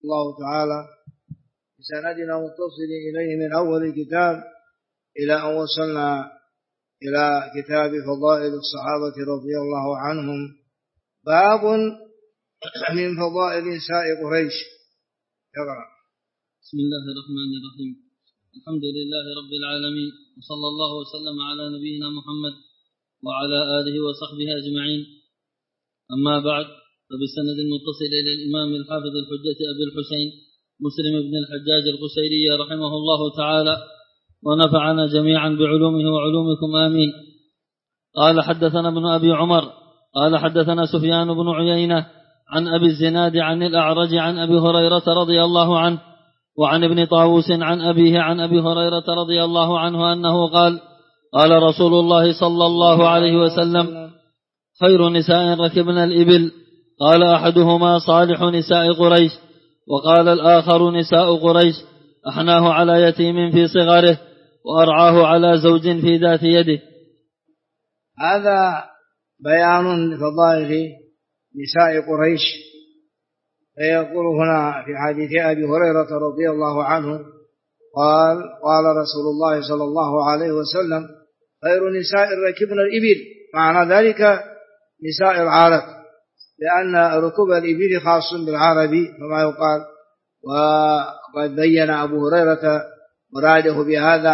الله تعالى بسندنا متصل إليه من أول الكتاب إلى أن وصلنا إلى كتاب فضائل الصحابة رضي الله عنهم. باب من فضائل نساء قريش. يقرأ. بسم الله الرحمن الرحيم. الحمد لله رب العالمين، وصلى الله وسلم على نبينا محمد وعلى آله وصحبه أجمعين. أما بعد، فبسند المتصل إلى الإمام الحافظ الحجة أبي الحسين مسلم بن الحجاج القشيري رحمه الله تعالى، ونفعنا جميعا بعلومه وعلومكم آمين. قال حدثنا ابن أبي عمر قال حدثنا سفيان بن عيينة عن أبي الزناد عن الأعرج عن أبي هريرة رضي الله عنه، وعن ابن طاووس عن أبيه عن أبي هريرة رضي الله عنه أنه قال: قال رسول الله صلى الله عليه وسلم: خير نساء ركبن الإبل. قال أحدهما: صالح نساء قريش. وقال الآخر: نساء قريش أحناه على يتيم في صغره، وأرعاه على زوج في ذات يده. هذا بيان فضائل نساء قريش. فيقول هنا في حديث أبي هريرة رضي الله عنه قال: قال رسول الله صلى الله عليه وسلم: خير نساء ركبن الإبل. معنى ذلك نساء العرب، لأن ركوب الإبل خاص بالعرب كما يقال. وقد بين أبو هريرة مراده بهذا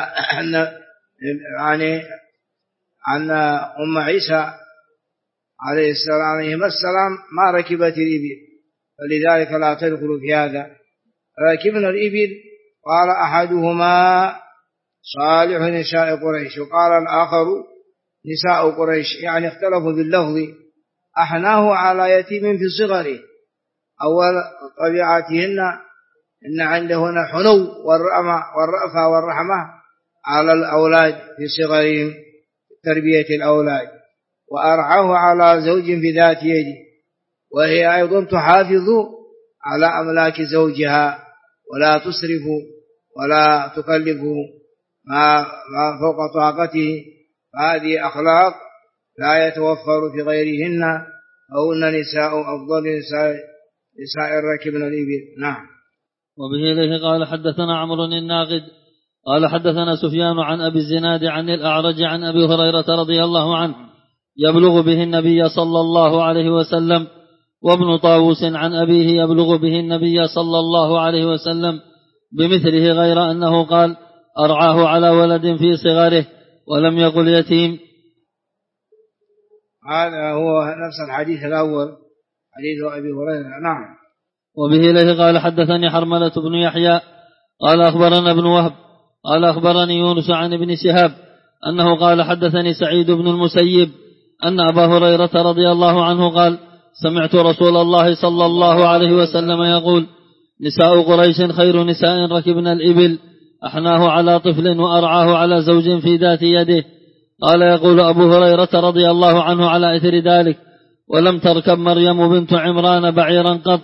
أن أم عيسى عليهما السلام ما ركبت الإبل، فلذلك لا تدخل في هذا. ركبنا الإبل. قال أحدهما: صالح نساء قريش، وقال الآخر: نساء قريش، يعني اختلفوا باللفظ. أحناه على يتيم في صغره. أول طبيعتهن إن عندهن حنو والرأفة والرحمة على الأولاد في صغرهم، تربية الأولاد. وأرعاه على زوج في ذات يده، وهي أيضا تحافظ على أملاك زوجها، ولا تسرف ولا تكلف ما فوق طاقته. هذه أخلاق لا يتوفر في غيرهن، فهن نساء أفضل نساء ركبن الإبل. نعم. وبه إليه قال حدثنا عمرو الناقد قال حدثنا سفيان عن أبي الزناد عن الأعرج عن أبي هريرة رضي الله عنه يبلغ به النبي صلى الله عليه وسلم، وابن طاووس عن أبيه يبلغ به النبي صلى الله عليه وسلم بمثله، غير أنه قال: أرعاه على ولد في صغره، ولم يقل يتيم. هذا هو نفس الحديث الأول، حديث أبي هريرة. نعم. وبه إليه قال حدثني حرملة بن يحيى قال أخبرنا ابن وهب قال أخبرني يونس عن ابن شهاب أنه قال حدثني سعيد بن المسيب أن أبا هريرة رضي الله عنه قال: سمعت رسول الله صلى الله عليه وسلم يقول: نساء قريش خير نساء ركبن الإبل، أحناه على طفل وأرعاه على زوج في ذات يده. قال: يقول أبو هريرة رضي الله عنه على إثر ذلك: ولم تركب مريم بنت عمران بعيرا قط.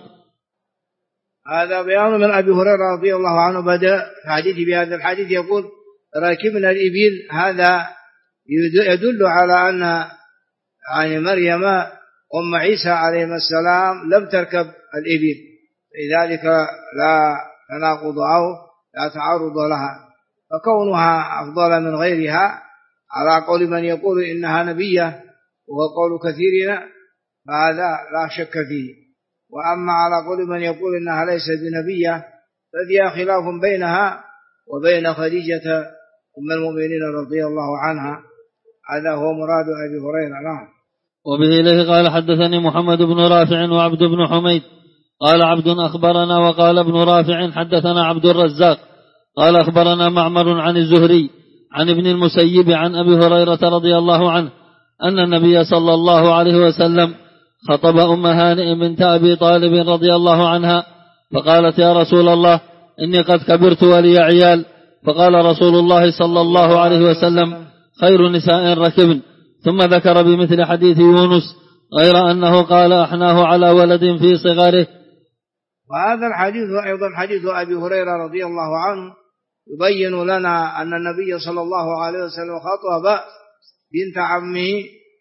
هذا بيان من أبي هريرة رضي الله عنه. بدأ حديث بهذا الحديث يقول: راكبنا الإبل. هذا يدل على أن مريم أم عيسى عليه السلام لم تركب الإبل، لذلك لا تناقض أو لا تعارض لها، فكونها أفضل من غيرها على قول من يقول إنها نبية وهو قول كثيرنا، فهذا لا شك فيه. وأما على قول من يقول إنها ليست بنبية ففيها خلاف بينها وبين خديجة أم المؤمنين رضي الله عنها. هذا هو مراد أبي هريرة. نعم. وبه إليه قال حدثني محمد بن رافع وعبد بن حميد قال عبد أخبرنا، وقال ابن رافع حدثنا عبد الرزاق قال أخبرنا معمر عن الزهري عن ابن المسيب عن أبي هريرة رضي الله عنه أن النبي صلى الله عليه وسلم خطب أم هانئ بنت أبي طالب رضي الله عنها، فقالت: يا رسول الله، إني قد كبرت ولي عيال. فقال رسول الله صلى الله عليه وسلم: خير نساء ركبن. ثم ذكر بمثل حديث يونس، غير أنه قال: أحناه على ولد في صغره. وهذا الحديث أيضا حديث أبي هريرة رضي الله عنه يبين لنا أن النبي صلى الله عليه وسلم خطب بنت عمه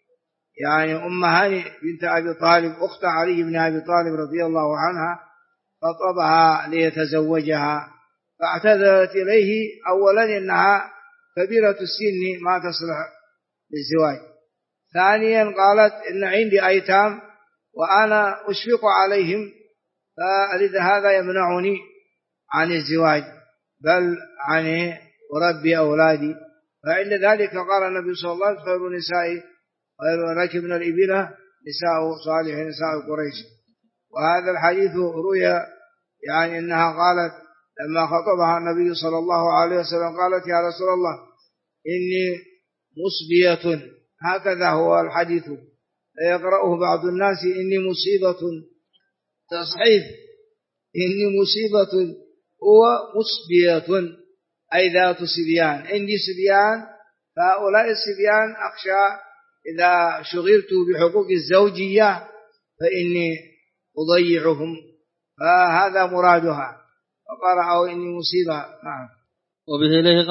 يعني أم هانئ بنت أبي طالب أخت علي بن أبي طالب رضي الله عنها، خطبها ليتزوجها، فاعتذرت إليه أولا إنها كبيرة السن ما تصلح للزواج، ثانيا قالت إن عندي أيتام وأنا أشفق عليهم، فلهذا يمنعني عن الزواج بل عن أربي أولادي. فعند ذلك قال النبي صلى الله عليه وسلم خير نساء خير ركبنا الإبل نساء صالح نساء قريش. وهذا الحديث روي يعني إنها قالت لما خطبها النبي صلى الله عليه وسلم قالت يا رسول الله إني مصبية، هكذا هو الحديث يقرأه بعض الناس إني مصيبة، تصحيف إني مصيبة هو مصبية أي ذات صبيان، عندي صبيان، فهؤلاء الصبيان أخشى إذا شغلت بحقوق الزوجية فإني أضيعهم، فهذا مرادها، وقرأوا إني مصيبة. نعم. وبه إليه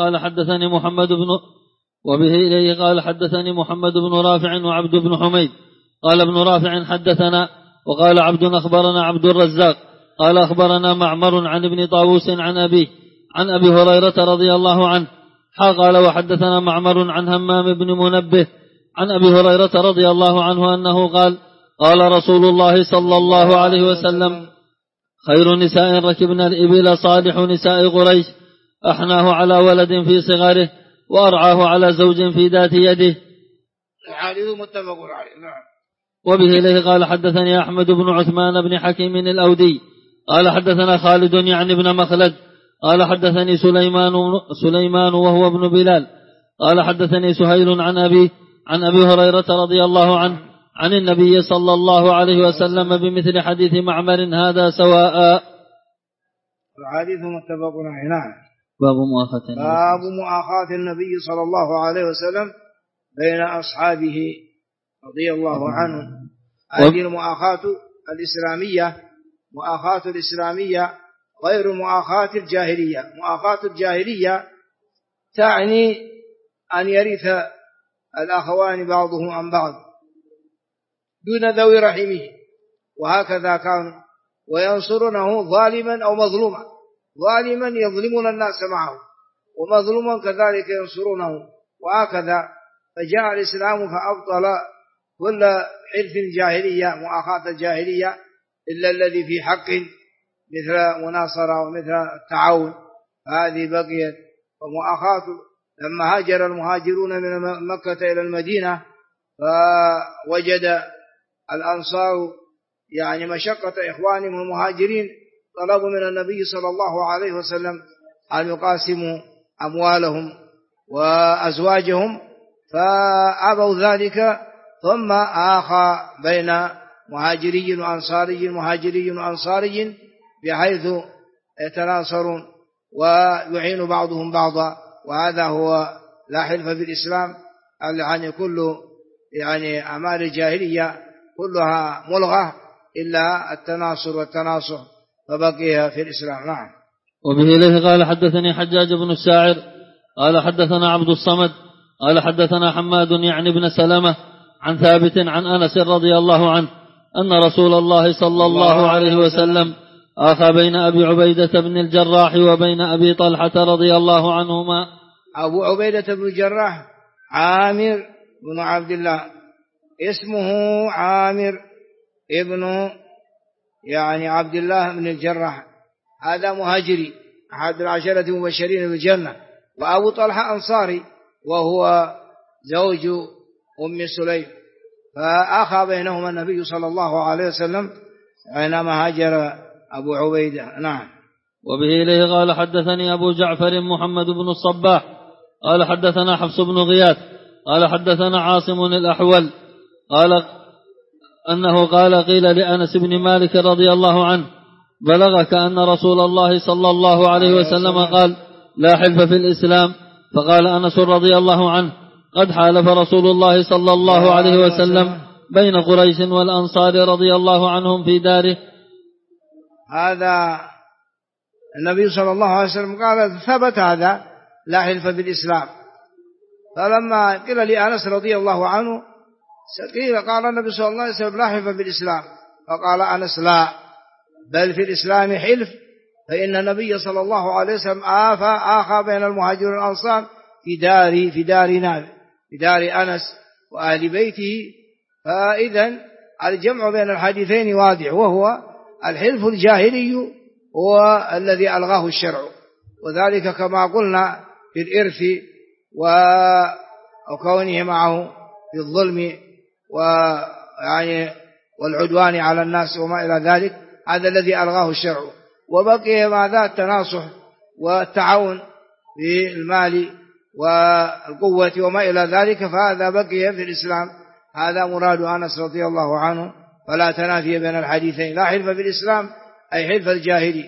قال حدثني محمد بن رافع وعبد بن حميد قال ابن رافع حدثنا، وقال عبد أخبرنا عبد الرزاق قال أخبرنا معمر عن ابن طاووس عن أبي هريرة رضي الله عنه قال وحدثنا معمر عن همام بن منبه عن أبي هريرة رضي الله عنه أنه قال رسول الله صلى الله عليه وسلم خير نساء ركبنا الإبل صالح نساء قريش أحناه على ولد في صغره وأرعاه على زوج في ذات يده. الحديث متفق عليه. وبه إليه قال حدثني أحمد بن عثمان بن حكيم الأودي قال حدثنا خالد يعني بن مخلد قال حدثني سليمان وهو ابن بلال قال حدثني سهيل عن أبي هريرة رضي الله عنه عن النبي صلى الله عليه وسلم بمثل حديث معمر هذا سواء. الحديث متفق عليه. نعم. باب مؤاخاة النبي صلى الله عليه وسلم بين أصحابه رضي الله عنهم. هذه المؤاخاة الإسلامية غير مؤاخاة الجاهلية. مؤاخاة الجاهلية تعني أن يرث الأخوان بعضهم عن بعض دون ذوي رحمه، وهكذا كانوا وينصرونه ظالما أو مظلوما، ظالما يظلمون الناس معه ومظلوما كذلك ينصرونه، وهكذا. فجاء الإسلام فأبطل كل حلف الجاهلية مؤاخاة الجاهلية إلا الذي في حق مثل مناصرة ومثل التعاون، هذه بقيت. ومؤاخاة لما هاجر المهاجرون من مكة إلى المدينة فوجد الأنصار يعني مشقة إخوانهم المهاجرين، طلبوا من النبي صلى الله عليه وسلم أن يقاسموا أموالهم وأزواجهم فأبوا ذلك، ثم آخى بين مهاجري وأنصاري بحيث يتناصرون ويعين بعضهم بعضا، وهذا هو لا حلف في الإسلام. يعني كل أعمال الجاهلية كلها ملغى إلا التناصر والتناصح فبقي في الإسلام. نعم. وبه إليه قال حدثني حجاج بن الشاعر قال حدثنا عبد الصمد قال حدثنا حماد يعني بن سلمة عن ثابت عن أنس رضي الله عنه أن رسول الله صلى الله عليه وسلم آخى بين أبي عبيدة بن الجراح وبين أبي طلحة رضي الله عنهما. أبو عبيدة بن الجراح عامر بن عبد الله، اسمه عامر ابن عبد الله بن الجراح، هذا مهاجري أحد العشرة المبشرين بالجنة. وأبو طلحة أنصاري وهو زوج أم سليم، فأخى بينهما النبي صلى الله عليه وسلم حينما هاجر أبو عبيدة. نعم. وبه إليه قال حدثني أبو جعفر محمد بن الصباح قال حدثنا حفص بن غياث قال حدثنا عاصم الأحول قال أنه قيل لأنس بن مالك رضي الله عنه بلغك أن رسول الله صلى الله عليه وسلم قال لا حلف في الإسلام؟ فقال أنس رضي الله عنه قد حالف رسول الله صلى الله عليه وسلم بين قريش والأنصار رضي الله عنهم في داره. هذا النبي صلى الله عليه وسلم قال ثبت هذا لا حلف في الإسلام. فلما قيل لأنس رضي الله عنه قال النبي صلى الله عليه وسلم لا حلف في الإسلام، فقال أنس لا، بل في الإسلام حلف، فإن النبي صلى الله عليه وسلم آخى بين المهاجرين والأنصار في دار أنس وأهل بيته. فإذا الجمع بين الحديثين واضح، وهو الحلف الجاهلي هو الذي ألغاه الشرع، وذلك كما قلنا في الإرث وكونه معه في الظلم والعدوان على الناس وما إلى ذلك، هذا الذي ألغاه الشرع. وبقي ماذا؟ التناصح والتعاون في المال والقوة وما إلى ذلك، فهذا بقي في الإسلام. هذا مراد أنس رضي الله عنه، فلا تنافي بين الحديثين، لا حلف في الإسلام أي حلف الجاهلي،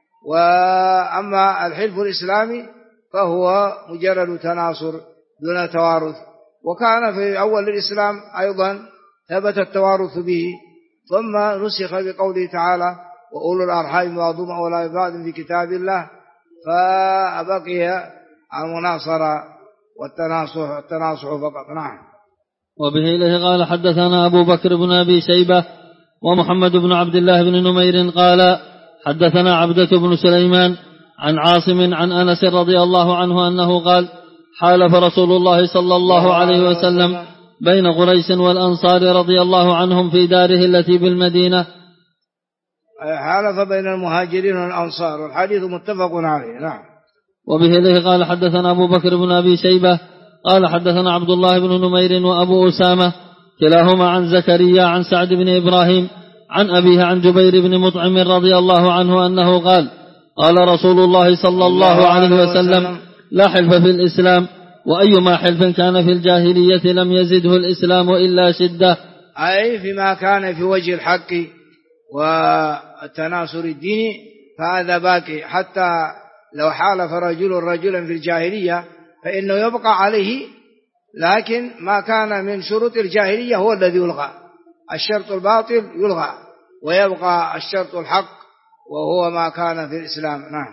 وأما الحلف الإسلامي فهو مجرد تناصر دون توارث. وكان في أول الإسلام أيضا ثبت التوارث به، ثم نسخ بقوله تعالى وأولو الأرحام بعضهم أولى ببعض في كتاب الله، فبقي المناصرة والتناصح فقط. نعم. وبه إليه قال حدثنا أبو بكر بن أبي شيبة ومحمد بن عبد الله بن نمير قال حدثنا عبدة بن سليمان عن عاصم عن أنس رضي الله عنه أنه قال حالف رسول الله صلى الله عليه وسلم بين قريش والأنصار رضي الله عنهم في داره التي بالمدينة. حالف بين المهاجرين والأنصار، والحديث متفق عليه. نعم. وبه إليه قال حدثنا أبو بكر بن أبي شيبة قال حدثنا عبد الله بن نمير وأبو أسامة كلاهما عن زكريا عن سعد بن إبراهيم عن أبيه عن جبير بن مطعم رضي الله عنه أنه قال قال رسول الله صلى الله عليه وسلم لا حلف في الإسلام، وأيما حلف كان في الجاهلية لم يزده الإسلام إلا شدة، أي فيما كان في وجه الحق والتناصر الديني فهذا باقي. حتى لو حالف رجلا في الجاهلية فإنه يبقى عليه، لكن ما كان من شروط الجاهلية هو الذي يلغى، الشرط الباطل يلغى ويبقى الشرط الحق وهو ما كان في الإسلام. نعم.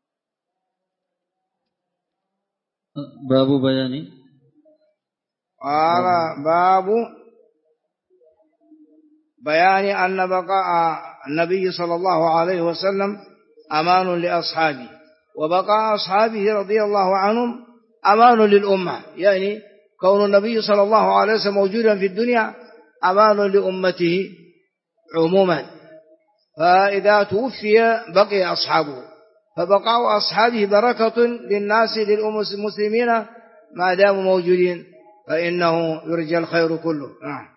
باب بيان قال باب بيان أن بقاء النبي صلى الله عليه وسلم أمان لأصحابه، وبقاء أصحابه رضي الله عنهم أمان للأمة، يعني كون النبي صلى الله عليه وسلم موجودا في الدنيا أمان لأمته عموما، فإذا توفي بقي أصحابه، فبقاء أصحابه بركة للناس للمسلمين ما داموا موجودين، فإنه يرجى الخير كله.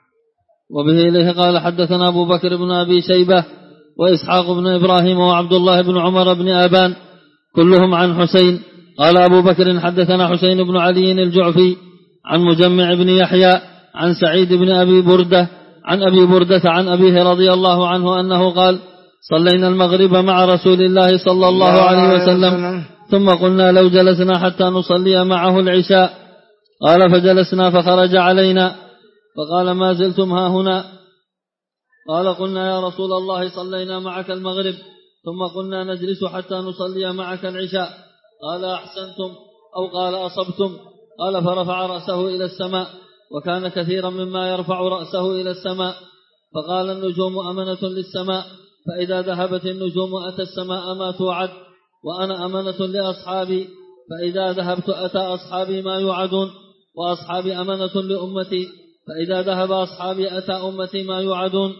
وبه إليه قال حدثنا أبو بكر بن أبي شيبة وإسحاق بن إبراهيم وعبد الله بن عمر بن أبان كلهم عن حسين. قال أبو بكر حدثنا حسين بن علي الجعفي عن مجمع بن يحيى عن سعيد بن أبي بردة عن أبي بردة عن أبيه رضي الله عنه أنه قال صلينا المغرب مع رسول الله صلى الله عليه وسلم ثم قلنا لو جلسنا حتى نصلي معه العشاء، قال فجلسنا فخرج علينا فقال ما زلتم ها هنا؟ قال قلنا يا رسول الله صلينا معك المغرب ثم قلنا نجلس حتى نصلي معك العشاء، قال أحسنتم أو قال أصبتم، قال فرفع رأسه إلى السماء وكان كثيرا مما يرفع رأسه إلى السماء، فقال النجوم أمنة للسماء، فإذا ذهبت النجوم أتى السماء ما توعد، وأنا أمنة لأصحابي، فإذا ذهبت أتى أصحابي ما يوعدون، وأصحابي أمنة لأمتي، فإذا ذهب أصحابي أتى أمتي ما يوعدون.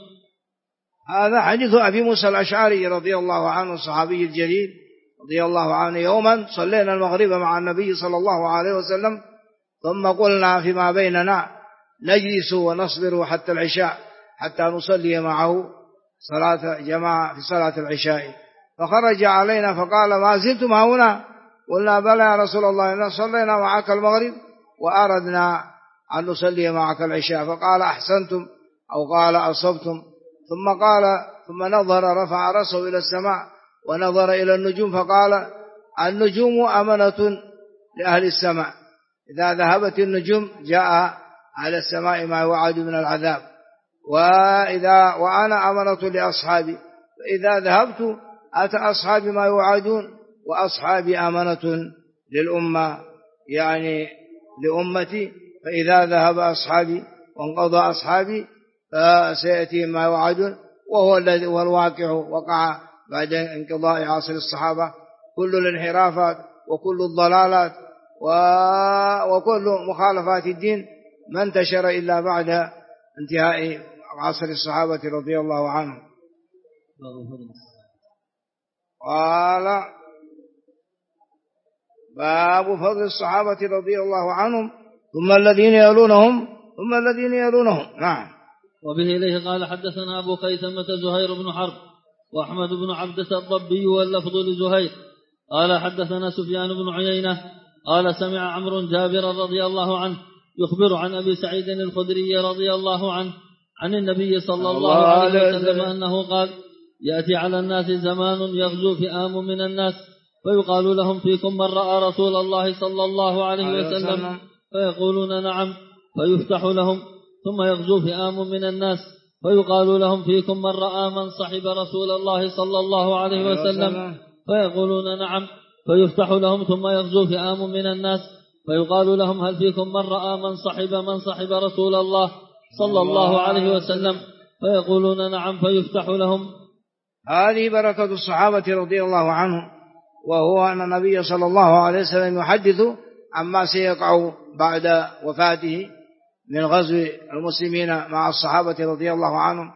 هذا حديث أبي موسى الأشعري رضي الله عنه الصحابي الجليل رضي الله عنه. يوما صلينا المغرب مع النبي صلى الله عليه وسلم ثم قلنا فيما بيننا نجلس ونصبر حتى العشاء حتى نصلي معه صلاة جماعة في صلاة العشاء، فخرج علينا فقال ما زلتم هنا؟ قلنا بلى يا رسول الله إن صلينا معك المغرب وأردنا أن نصلي معك العشاء، فقال أحسنتم أو قال أصبتم، ثم نظر رفع رأسه إلى السماء ونظر إلى النجوم فقال النجوم أمنة لأهل السماء، إذا ذهبت النجوم جاء على السماء ما يوعد من العذاب، وأنا أمنة لأصحابي، فإذا ذهبت أتى أصحابي ما يوعدون، وأصحابي أمنة للأمة يعني لأمتي، فإذا ذهب أصحابي وانقضى أصحابي فسيأتي ما يوعدون، وهو الذي والواقع وقع بعد انقضاء عصر الصحابة. كل الانحرافات وكل الضلالات وكل مخالفات الدين ما انتشر إلا بعد انتهاء عصر الصحابة رضي الله عنهم. قال باب فضل الصحابة رضي الله عنهم ثم الذين يلونهم ثم الذين يلونهم. نعم. وبه إليه قال حدثنا أبو خيثمة زهير بن حرب وأحمد بن عبدة الضبي واللفظ لزهير قال حدثنا سفيان بن عيينة قال سمع عمرو جابر رضي الله عنه يخبر عن أبي سعيد الخدري رضي الله عنه عن النبي صلى الله عليه وسلم أنه قال يأتي على الناس زمان يغزو فئام من الناس فيقال لهم فيكم من رأى رسول الله صلى الله عليه وسلم فيقولون نعم فيفتح لهم ثم يغزو فئام من الناس فيقال لهم فيكم من رأى من صحب رسول الله صلى الله عليه وسلم فيقولون نعم فيفتح لهم ثم يغزو فئام من الناس فيقال لهم هل فيكم من رأى من صحب رسول الله صلى الله عليه وسلم فيقولون نعم فيفتح لهم. هذه بركة الصحابة رضي الله عنهم، وهو أن النبي صلى الله عليه وسلم يحدث عما سيقع بعد وفاته من غزو المسلمين مع الصحابة رضي الله عنهم.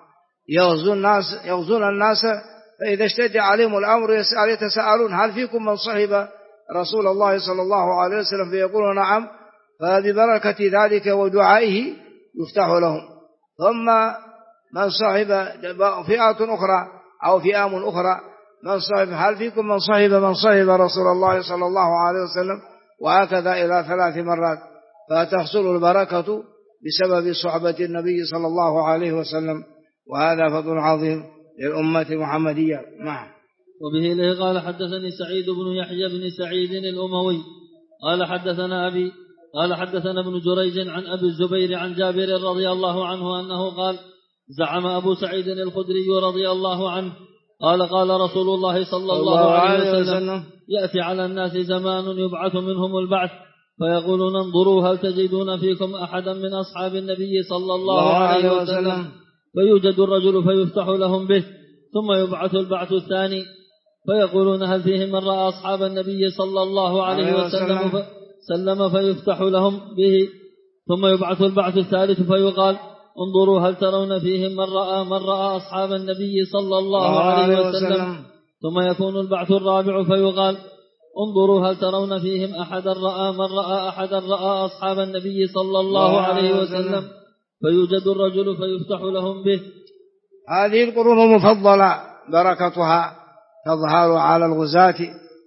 يغزون الناس فإذا اشتد عليهم الأمر يتساءلون هل فيكم من صحب رسول الله صلى الله عليه وسلم فيقولون نعم، فببركة ذلك ودعائه يفتح لهم. ثم من صحب فئة أخرى أو فئام أخرى من صحب هل فيكم من صحب رسول الله صلى الله عليه وسلم، وهكذا إلى 3 مرات، فتحصل البركة بسبب صحبة النبي صلى الله عليه وسلم، وهذا فضل عظيم للأمة المحمدية. نعم. وبه إليه قال حدثني سعيد بن يحيى بن سعيد الأموي قال حدثنا أبي قال حدثنا ابن جريج عن أبي الزبير عن جابر رضي الله عنه أنه قال زعم أبو سعيد الخدري رضي الله عنه قال رسول الله صلى الله عليه وسلم يأتي على الناس زمان يبعث منهم البعث فيقولون انظروا هل تجدون فيكم أحدا من أصحاب النبي صلى الله عليه وسلم، فيوجد الرجل فيفتح لهم به، ثم يبعث البعث الثاني فيقولون هل فيهم من رأى أصحاب النبي صلى الله عليه وسلم فيفتح لهم به، ثم يبعث البعث الثالث فيقال انظروا هل ترون فيهم من رأى أصحاب النبي صلى الله عليه وسلم، ثم يكون البعث الرابع فيقال انظروا هل ترون فيهم من رأى أحدا رأى أصحاب النبي صلى الله عليه وسلم، فيوجد الرجل فيفتح لهم به. هذه القرون المفضلة بركتها تظهر على الغزاة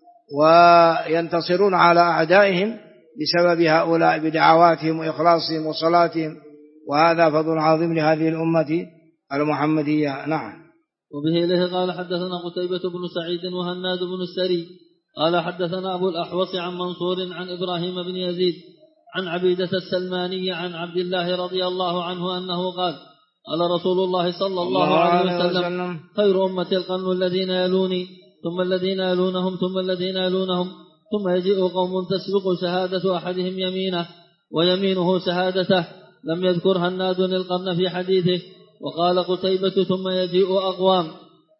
وينتصرون على أعدائهم بسبب هؤلاء بدعواتهم وإخلاصهم وصلاتهم، وهذا فضل عظيم لهذه الأمة المحمدية. نعم. وبه إليه قال حدثنا قتيبة بن سعيد وهناد بن السري قال حدثنا أبو الأحوص عن منصور عن إبراهيم بن يزيد عن عبيدة السلماني عن عبد الله رضي الله عنه أنه قال رسول الله صلى الله عليه وسلم خير أمة القرن الذين يلوني ثم الذين يلونهم ثم الذين يلونهم، ثم يجيء قوم تسبق شهادة أحدهم يمينه ويمينه شهادته، لم يذكر هناد القرن في حديثه. وقال قتيبة ثم يجيء أقوام.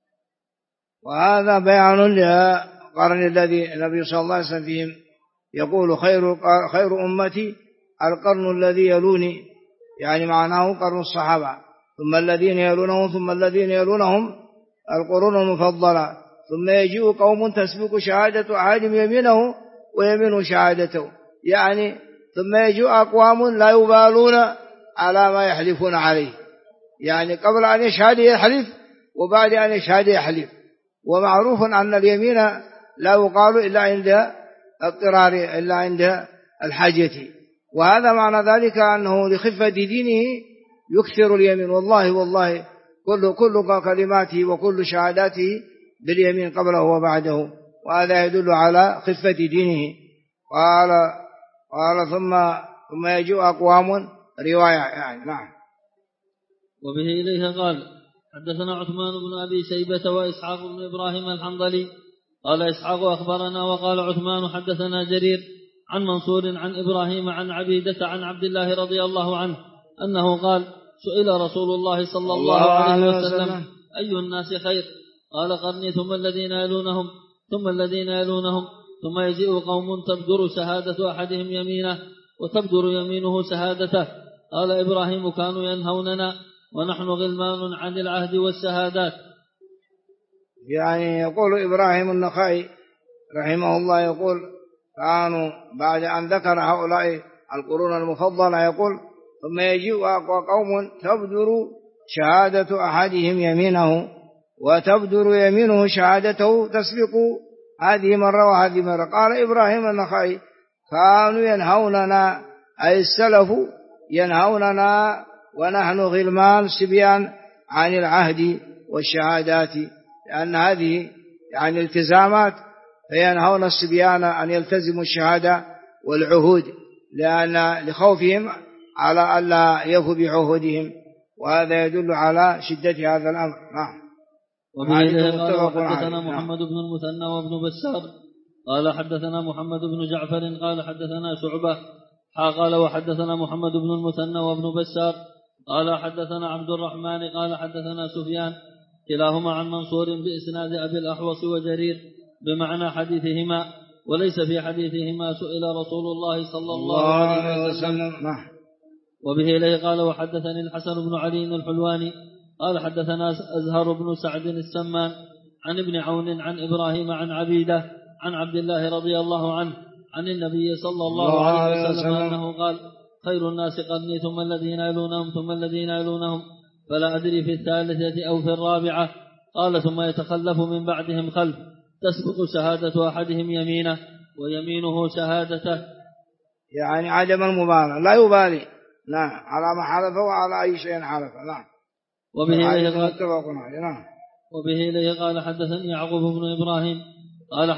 وهذا بيان للقرن الذي النبي صلى الله عليه وسلم فيهم يقول خير أمتي القرن الذي يلوني، يعني معناه قرن الصحابة، ثم الذين يلونهم ثم الذين يلونهم القرون المفضلة، ثم يجيء قوم تسبق شهادة أحدهم يمينه ويمين شهادته، يعني ثم يجيء أقوام لا يبالون على ما يحلفون عليه، يعني قبل أن يشهد يحلف وبعد أن يشهد يحلف. ومعروف أن اليمين لا يقال إلا عند اضطرار إلا عند الحاجة، وهذا معنى ذلك أنه لخفة دينه يكثر اليمين. والله كل كلماته وكل شهاداته باليمين قبله وبعده، وهذا يدل على خفة دينه. قال ثم يجيء أقوام رواية يعني. نعم. وبه إليه قال حدثنا عثمان بن أبي شيبة وإسحاق بن إبراهيم الحنظلي قال إسحاق أخبرنا وقال عثمان حدثنا جرير عن منصور عن إبراهيم عن عبيدة عن عبد الله رضي الله عنه أنه قال سئل رسول الله صلى الله عليه وسلم أي الناس خير؟ قال قرني ثم الذين يلونهم ثم الذين يلونهم ثم يجيء قوم تبدر شهادة أحدهم يمينه وتبدر يمينه شهادته. قال إبراهيم كانوا ينهوننا ونحن غلمان عن العهد والشهادات. يعني يقول إبراهيم النخعي رحمه الله يقول كانوا بعد أن ذكر هؤلاء القرون المفضلة يقول ثم يجيء قوم تبدر شهادة أحدهم يمينه وتبدر يمينه شهادته تسبق هذه مرة وهذه مرة. قال إبراهيم النخعي كانوا ينهوننا أي السلف ينهوننا ونحن غلمان صبيان عن العهد والشهادات، لأن هذه يعني التزامات، فينهون الصبيان أن يلتزموا الشهادة والعهود لأن لخوفهم على ألا يفوا بعهودهم، وهذا يدل على شدة هذا الأمر. نعم. وبه قال حدثنا محمد بن المثنى وابن بشار قال حدثنا محمد بن جعفر قال حدثنا شعبة قال وحدثنا محمد بن المثنى وابن بشار قال حدثنا عبد الرحمن قال حدثنا سفيان كلاهما عن منصور بإسناد أبي الأحوص وجرير بمعنى حديثهما، وليس في حديثهما سئل رسول الله صلى الله عليه وسلم. وبه إليه قال وحدثني الحسن بن علي الحلواني قال حدثنا أزهر بن سعد السمان عن ابن عون عن إبراهيم عن عبيدة عن عبد الله رضي الله عنه عن النبي صلى الله عليه وسلم أنه قال خير الناس قرني ثم الذين يلونهم ثم الذين يلونهم فلا أدري في الثالثة أو في الرابعة. قال ثم يتخلف من بعدهم خلف تسبق شهادة أحدهم يمينه ويمينه شهادته، يعني عدم المبالغة، لا يبالي نعم على ما حلف وعلى أي شيء حلف. نعم. وبه إليه قال حدثني يعقوب بن إبراهيم قال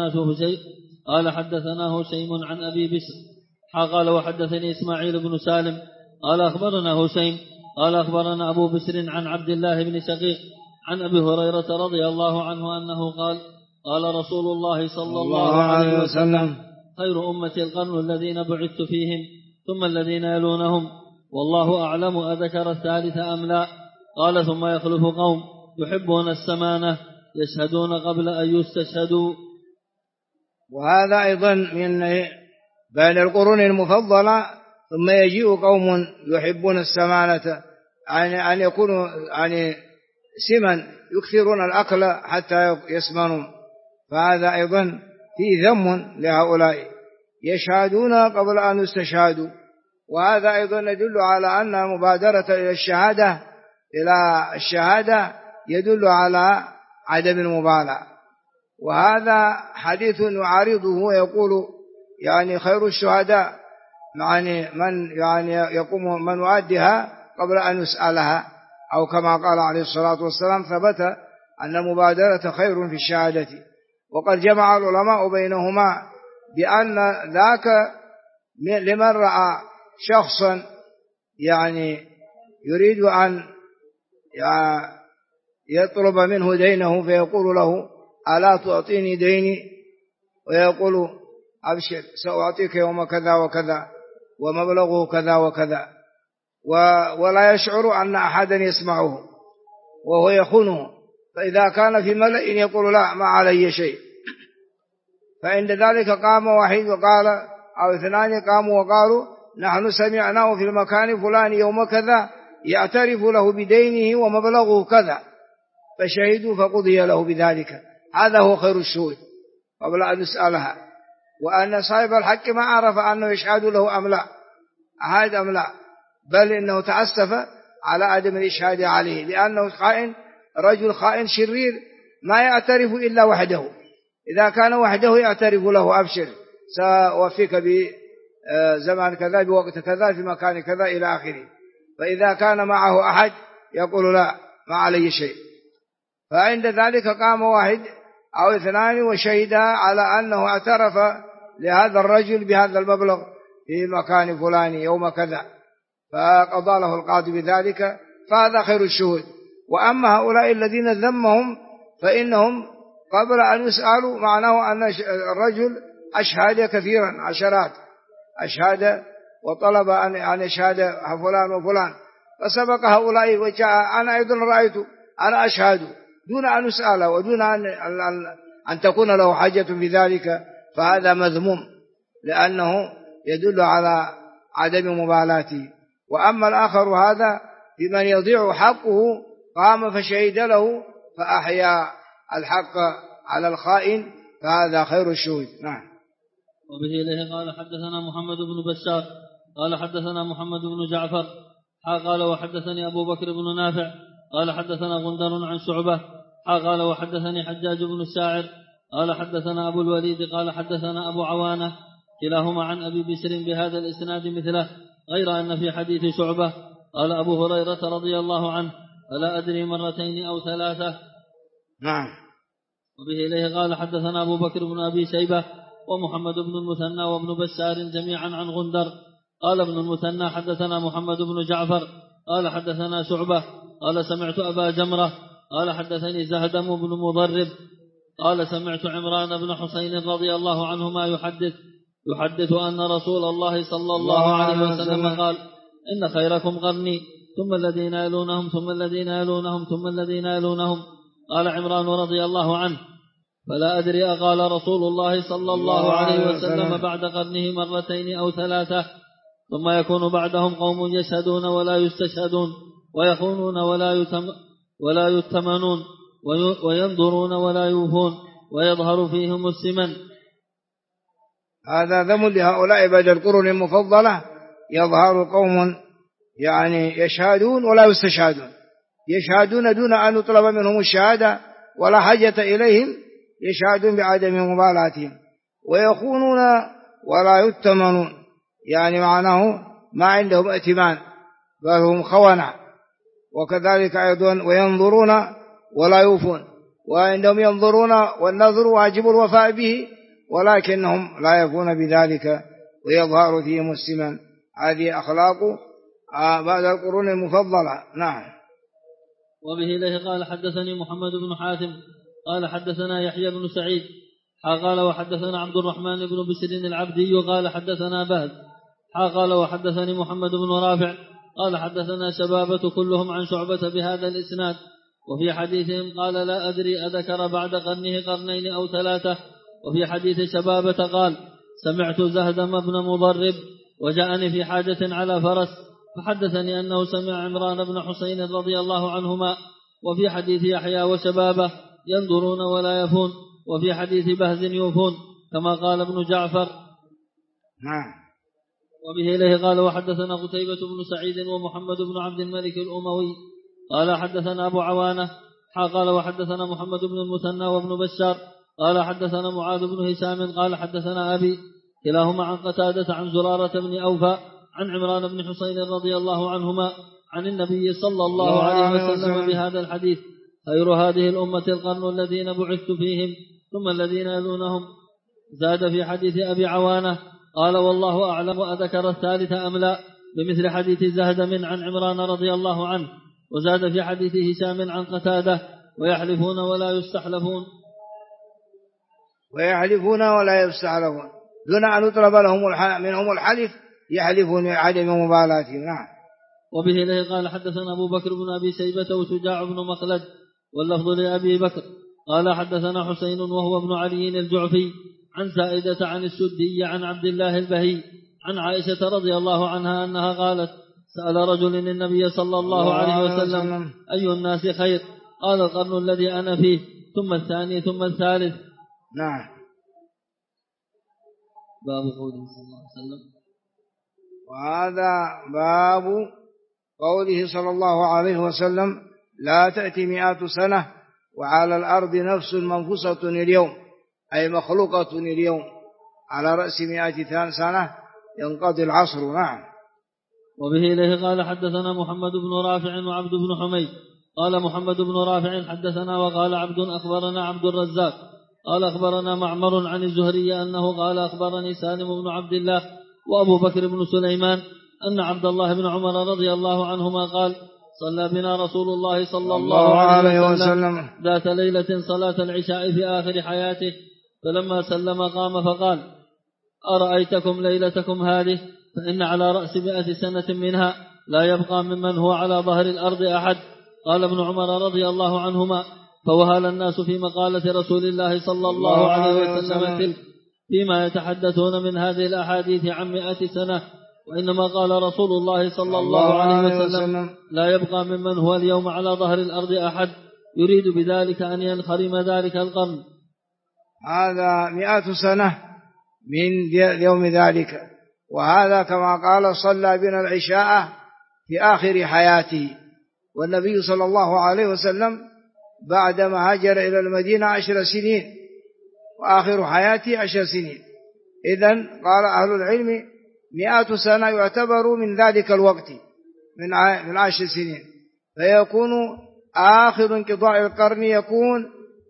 حدثنا هشيم عن أبي بشر قال وحدثني إسماعيل بن سالم قال أخبرنا هشيم قال أخبرنا أبو بشر عن عبد الله بن شقيق عن أبي هريرة رضي الله عنه أنه قال رسول الله صلى الله عليه وسلم خير أمتي القرن الذين بعثت فيهم ثم الذين يلونهم والله أعلم أذكر الثالث أم لا. قال ثم يخلف قوم يحبون السمانة يشهدون قبل أن يستشهدوا. وهذا أيضا من بين القرون المفضلة. ثم يجيء قوم يحبون السمانة يعني أن يكونوا يعني سمن يكثرون الأكل حتى يسمنوا، فهذا أيضا فيه ذم لهؤلاء يشهدون قبل أن يستشهدوا. وهذا أيضا يدل على أن المبادرة إلى الشهادة يدل على عدم المبالاة. وهذا حديث يعارضه ويقول يعني خير الشهداء يعني من يقوم من يؤديها قبل أن يسألها، أو كما قال عليه الصلاة والسلام ثبت أن المبادرة خير في الشهادة. وقد جمع العلماء بينهما بأن ذاك لمن رأى شخصا يعني يريد أن يطلب منه دينه فيقول له ألا تعطيني ديني، ويقول أبشر سأعطيك يوم كذا وكذا ومبلغه كذا وكذا، ولا يشعر أن أحدا يسمعه وهو يخونه. فإذا كان في ملأ يقول لا ما علي شيء، فعند ذلك قام واحد وقال أو اثنان قاموا وقالوا نحن سمعناه في المكان فلان يوم كذا يعترف له بدينه ومبلغه كذا، فشهدوا فقضي له بذلك. هذا هو خير الشهود قبل أن يسألها، وأن صاحب الحق ما عرف أنه يشهد له أم لا أحد أم لا، بل إنه تأسف على عدم الإشهاد عليه، لأنه خائن، رجل خائن شرير ما يعترف إلا وحده. إذا كان وحده يعترف له أبشر سأوفيك بزمان كذا بوقت كذا في مكان كذا إلى آخره. فإذا كان معه أحد يقول لا ما علي شيء. فعند ذلك قام واحد أو اثنان وشهدا على أنه اعترف لهذا الرجل بهذا المبلغ في مكان فلان يوم كذا، فقضى له القاضي بذلك، فهذا خير الشهود. وأما هؤلاء الذين ذمهم فإنهم قبل أن يسألوا معناه أن الرجل أشهد كثيرا عشرات أشهد وطلب أن يشهد فلان وفلان، فسبق هؤلاء وجاء أنا أيضا رأيت أنا أشهد دون أن أسأله ودون أن تكون له حاجة في ذلك، فهذا مذموم لأنه يدل على عدم مبالاته. وأما الآخر هذا بمن يضيع حقه قام فشهد له فأحيا الحق على الخائن، فهذا خير الشهود. نعم. وبه إليه قال حدثنا محمد بن بشار قال حدثنا محمد بن جعفر قال وحدثني أبو بكر بن نافع قال حدثنا غندر عن شعبة قال وحدثني حجاج بن الشاعر قال حدثنا أبو الوليد قال حدثنا أبو عوانة كلاهما عن أبي بشر بهذا الإسناد مثله، غير أن في حديث شعبة قال أبو هريرة رضي الله عنه فلا أدري مرتين أو ثلاثة. نعم. وبه إليه قال حدثنا أبو بكر بن أبي شيبة ومحمد بن المثنى وابن بشار جميعا عن غندر. قال ابن المثنى حدثنا محمد بن جعفر قال حدثنا شعبة قال سمعت أبا جمرة قال حدثني زهدم بن مضرب قال سمعت عمران بن حسين رضي الله عنهما يحدث أن رسول الله صلى الله عليه وسلم قال إن خيركم قرني ثم الذين يلونهم ثم الذين يلونهم ثم الذين يلونهم. قال عمران رضي الله عنه فلا أدري أقال رسول الله صلى الله عليه وسلم بعد قرنه مرتين أو ثلاثة ثم يكون بعدهم قوم يشهدون ولا يستشهدون ويخونون ولا يتمنون وينظرون ولا يوفون ويظهر فيهم السمن. هذا ذم لهؤلاء بعد القرون المفضلة، يظهر قوم يعني يشهدون ولا يستشهدون، يشهدون دون أن يطلب منهم الشهادة ولا حاجة إليهم، يشهدون بعدم مبالاتهم، ويخونون ولا يتمنون، يعني معناه ما عندهم ائتمان بل هم خونة. وكذلك أيضا وينظرون ولا يوفون، وعندهم ينظرون والنظر واجب الوفاء به ولكنهم لا يفون بذلك ويظهر فيهم السمن. هذه أخلاق بعد القرون المفضلة. نعم. وبه إليه قال حدثني محمد بن حاتم قال حدثنا يحيى بن سعيد قال وحدثنا عبد الرحمن بن بشر العبدي قال حدثنا بهز قال وحدثني محمد بن رافع قال حدثنا شبابة كلهم عن شعبة بهذا الإسناد. وفي حديثهم قال لا أدري أذكر بعد قرنه قرنين أو ثلاثة. وفي حديث شبابة قال سمعت زهدم بن مضرب وجاءني في حاجة على فرس فحدثني أنه سمع عمران بن حسين رضي الله عنهما. وفي حديث يحيى وشبابة ينظرون ولا يفون، وفي حديث بهز يوفون كما قال ابن جعفر. نعم. وبه إليه قال وحدثنا قتيبة بن سعيد ومحمد بن عبد الملك الأموي قال حدثنا أبو عوانة قال وحدثنا محمد بن المثنى وابن بشار قال حدثنا معاذ بن هشام قال حدثنا أبي كلاهما عن قتادة عن زرارة بن أوفى عن عمران بن حسين رضي الله عنهما عن النبي صلى الله عليه وسلم بهذا الحديث خير هذه الأمة القرن الذين بعثت فيهم ثم الذين يلونهم. زاد في حديث أبي عوانة قال والله أعلم أذكر الثالث أم لا بمثل حديث زهدم عن عمران رضي الله عنه. وزاد في حديث هشام عن قتادة ويحلفون ولا يستحلفون ولا يستحلفون دون أن يطلب منهم الحلف، يحلفون عدم مبالاتهم. نعم. وبه إليه قال حدثنا أبو بكر بن أبي شيبة وشجاع بن مخلد واللفظ لأبي بكر قال حدثنا حسين وهو ابن علي الجعفي عن سائدة عن السدي عن عبد الله البهي عن عائشة رضي الله عنها أنها قالت سأل رجل النبي صلى الله عليه وسلم أي الناس خير؟ قال القرن الذي أنا فيه ثم الثاني ثم الثالث. نعم. باب قوله صلى الله عليه وسلم. وهذا باب قوله صلى الله عليه وسلم لا تأتي 100 سنة وعلى الأرض نفس منفوسة اليوم، أي مخلوقة اليوم، على رأس 100 سنة ينقضي العصر. نعم. وبه إليه قال حدثنا محمد بن رافع وعبد بن حميد قال محمد بن رافع حدثنا وقال عبد أخبرنا عبد الرزاق قال أخبرنا معمر عن الزهري أنه قال أخبرني سالم بن عبد الله وأبو بكر بن سليمان أن عبد الله بن عمر رضي الله عنهما قال صلى بنا رسول الله صلى الله عليه وسلم ذات ليلة صلاة العشاء في آخر حياته، فلما سلم قام فقال أرأيتكم ليلتكم هذه فإن على رأس 100 سنة منها لا يبقى ممن هو على ظهر الأرض أحد، قال ابن عمر رضي الله عنهما: فوهل الناس في مقالة رسول الله صلى الله عليه وسلم تلك فيما يتحدثون من هذه الأحاديث عن 100 سنة، وإنما قال رسول الله صلى الله عليه وسلم: لا يبقى ممن هو اليوم على ظهر الأرض أحد يريد بذلك أن ينخرم ذلك القرن. هذا 100 سنة من يوم ذلك، وهذا كما قال: صلى بنا العشاء في آخر حياته، والنبي صلى الله عليه وسلم بعدما هاجر إلى المدينة 10 سنين، وآخر حياته 10 سنين. إذن قال أهل العلم 100 سنة يعتبر من ذلك الوقت من 10 سنين، فيكون آخر انقضاء القرن يكون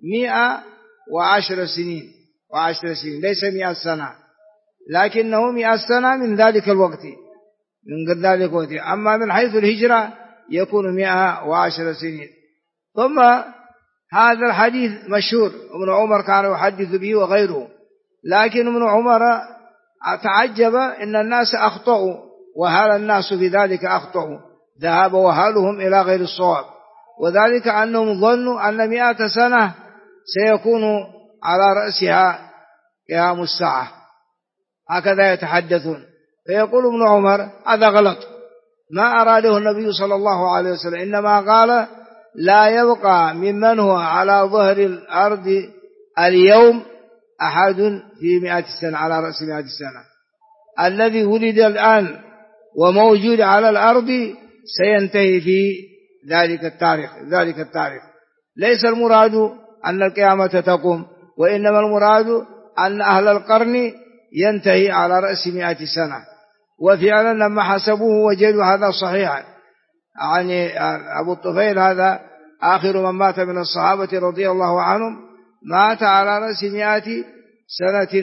110 سنين و10 سنين، ليس 100 سنة، لكنه 100 سنة من ذلك الوقت، من ذلك الوقت. أما من حيث الهجرة يكون 110 سنين. ثم هذا الحديث مشهور، ابن عمر كان يحدث به وغيره، لكن ابن عمر تعجب إن الناس أخطأوا، وهل الناس في ذلك أخطأوا، ذهب وهلهم إلى غير الصواب، وذلك أنهم ظنوا أن 100 سنة سيكون على رأسها قيام الساعة، هكذا يتحدثون. فيقول ابن عمر: هذا غلط، ما أراده النبي صلى الله عليه وسلم، إنما قال: لا يبقى ممن هو على ظهر الأرض اليوم أحد في 100 سنة، على رأس 100 سنة. الذي ولد الآن وموجود على الأرض سينتهي في ذلك التاريخ. ليس المراد أن القيامة تقوم، وإنما المراد أن أهل القرن ينتهي على رأس 100 سنة. وفعلا لما حسبوه وجدوا هذا صحيحا، يعني أبو الطفيل هذا آخر من مات من الصحابة رضي الله عنهم، مات على رأس 100 سنة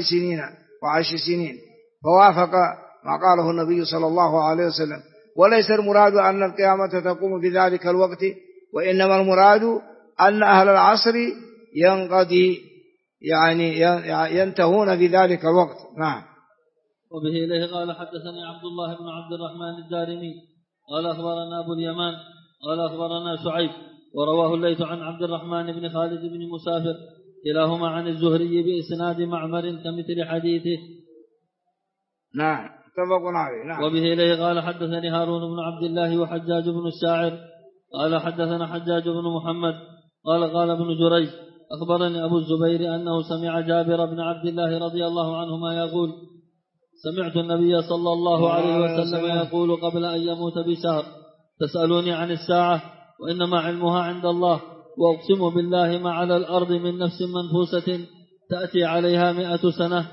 و10 سنين، فوافق ما قاله النبي صلى الله عليه وسلم. وليس المراد أن القيامة تقوم في ذلك الوقت، وإنما المراد أن أهل العصر ينقضي، يعني ينتهون في ذلك الوقت. نعم. وبه إليه قال: حدثني عبد الله بن عبد الرحمن الدارمي قال أخبرنا أبو اليمان قال أخبرنا شعيب، ورواه الليث عن عبد الرحمن بن خالد بن مسافر كلاهما عن الزهري بإسناد معمر كمثل حديثه. نعم، اتفقنا عليه. نعم. وبه إليه قال: حدثني هارون بن عبد الله وحجاج بن الشاعر قال حدثنا حجاج بن محمد قال ابن جريج: أخبرني أبو الزبير أنه سمع جابر بن عبد الله رضي الله عنهما يقول: سمعت النبي صلى الله عليه وسلم يقول قبل أن يموت بشهر: تسألوني عن الساعة وإنما علمها عند الله، وأقسم بالله ما على الأرض من نفس منفوسة تأتي عليها 100 سنة.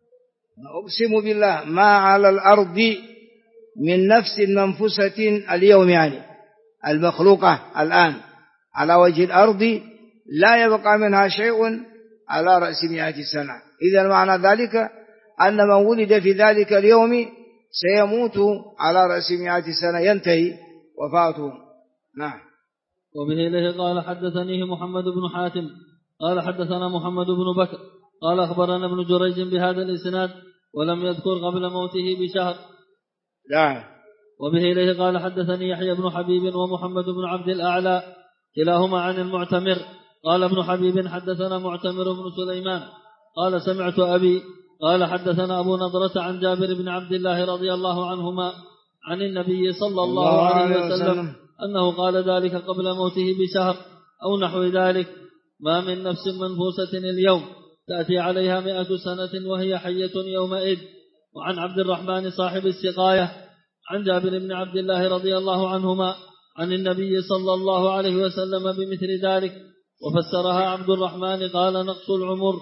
أقسم بالله ما على الأرض من نفس منفوسة اليوم، يعني المخلوقة الآن على وجه الأرض لا يبقى منها شيء على رأس 100 سنة. إذا معنى ذلك أن من ولد في ذلك اليوم سيموت على رأس 100 سنة، ينتهي وفاته. نعم. وبه إليه قال: حدثنيه محمد بن حاتم قال حدثنا محمد بن بكر قال أخبرنا ابن جريج بهذا الإسناد ولم يذكر قبل موته بشهر. نعم. وبه إليه قال: حدثني يحيى بن حبيب ومحمد بن عبد الأعلى كلاهما عن المعتمر قال ابن حبيب: حدثنا معتمر بن سليمان قال سمعت أبي قال حدثنا أبو نضرة عن جابر بن عبد الله رضي الله عنهما عن النبي صلى الله عليه وسلم أنه قال ذلك قبل موته بشهر أو نحو ذلك: ما من نفس منفوسة اليوم تأتي عليها 100 سنة وهي حية يومئذ. وعن عبد الرحمن صاحب السقاية عن جابر بن عبد الله رضي الله عنهما عن النبي صلى الله عليه وسلم بمثل ذلك، وفسرها عبد الرحمن قال: نقص العمر.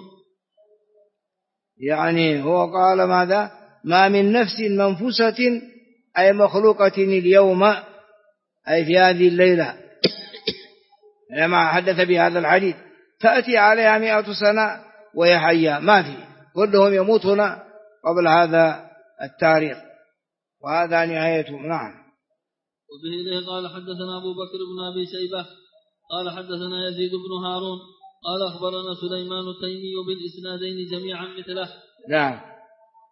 يعني هو قال ماذا؟ ما من نفس منفوسة أي مخلوقة اليوم، أي في هذه الليلة، لما حدث بهذا الحديث تأتي عليها 100 سنة وهي حية، ما في، كلهم يموتون قبل هذا التاريخ، وهذا نهايته. نعم. وبه إليه قال: حدثنا أبو بكر بن أبي شيبة قال حدثنا يزيد بن هارون قال أخبرنا سليمان التيمي بالإسنادين جميعا مثله. نعم.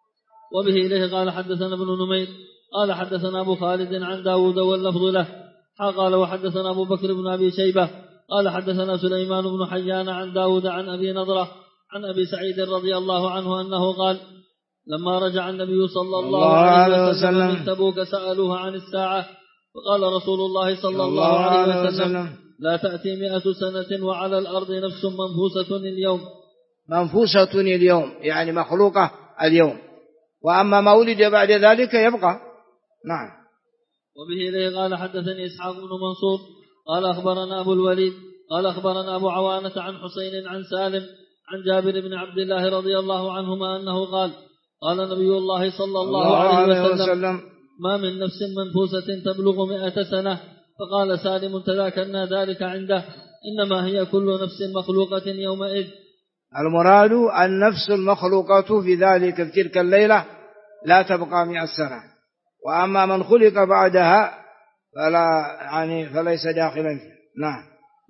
وبه إليه قال: حدثنا ابن نمير قال حدثنا أبو خالد عن داود واللفظ له قال وحدثنا أبو بكر بن أبي شيبة قال حدثنا سليمان بن حيان عن داود عن أبي نضرة عن أبي سعيد رضي الله عنه أنه قال لما رجع النبي صلى الله عليه وسلم من تبوك سألوه عن الساعة فقال رسول الله صلى الله عليه وسلم لا تأتي 100 سنة وعلى الأرض نفس منفوسة اليوم. منفوسة اليوم يعني مخلوقة اليوم، وأما ما ولد بعد ذلك يبقى. نعم. وبه إليه قال حدثني إسحاق بن منصور قال أخبرنا أبو الوليد قال أخبرنا أبو عوانة عن حسين عن سالم عن جابر بن عبد الله رضي الله عنهما أنه قال قال نبي الله صلى الله عليه وسلم ما من نفس منفوسة تبلغ 100 سنة. فقال سالم تذاكرنا ذلك عنده إنما هي كل نفس مخلوقة يومئذ. المراد النفس المخلوقة في ذلك في تلك الليلة لا تبقى 100 سنة، وأما من خلق بعدها فليس داخلا فيه. نعم.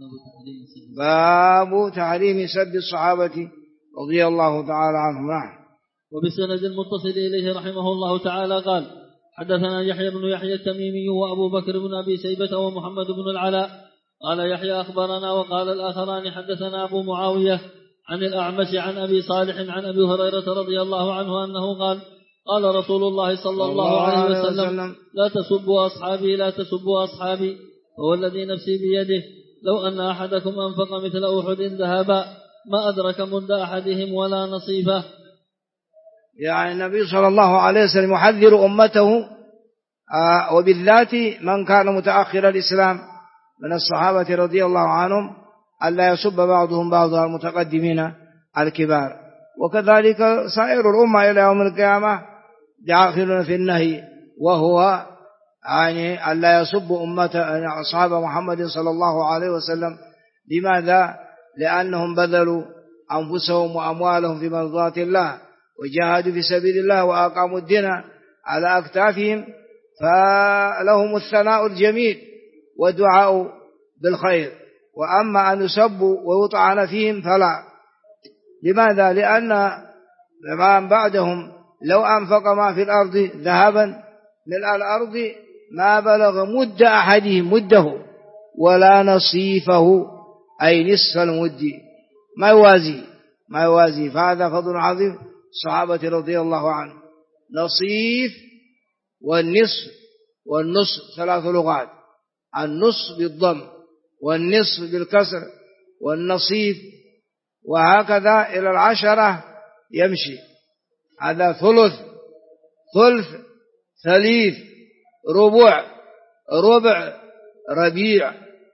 باب تحريم سب الصحابة رضي الله تعالى عنهم. نعم. وبسند المتصل إليه رحمه الله تعالى قال حدثنا يحيى بن يحيى التميمي وأبو بكر بن أبي شيبة ومحمد بن العلاء قال يحيى أخبرنا وقال الآخران حدثنا أبو معاوية عن الأعمش عن أبي صالح عن أبي هريرة رضي الله عنه أنه قال قال رسول الله صلى الله عليه وسلم لا تسبوا أصحابي لا تسبوا أصحابي هو الذي نفسي بيده لو أن أحدكم أنفق مثل أحد ذهبا ما أدرك مد أحدهم ولا نصيفه. يعني النبي صلى الله عليه وسلم يحذر أمته وبالذات من كان متأخر الإسلام من الصحابة رضي الله عنهم ألا يسب بعضهم بعضا المتقدمين الكبار، وكذلك سائر الأمة إلى يوم القيامة داخلون في النهي، وهو يعني ألا يسب أصحاب محمد صلى الله عليه وسلم. لماذا؟ لأنهم بذلوا أنفسهم وأموالهم في مرضاة الله وجاهدوا في سبيل الله وأقاموا الدين على أكتافهم، فلهم الثناء الجميل والدعاء بالخير. وأما أن يسبوا ويطعن فيهم فلا. لماذا؟ لأن من بعدهم لو أنفق ما في الأرض ذهبا ملء الأرض ما بلغ مد أحدهم مده ولا نصيفه أي نصف المد، ما يوازي. فهذا فضل عظيم الصحابة رضي الله عنه. نصيف والنصف 3 لغات، النصف بالضم والنصف بالكسر والنصيف، وهكذا إلى 10 يمشي. هذا ثلث ثليث ربع ربيع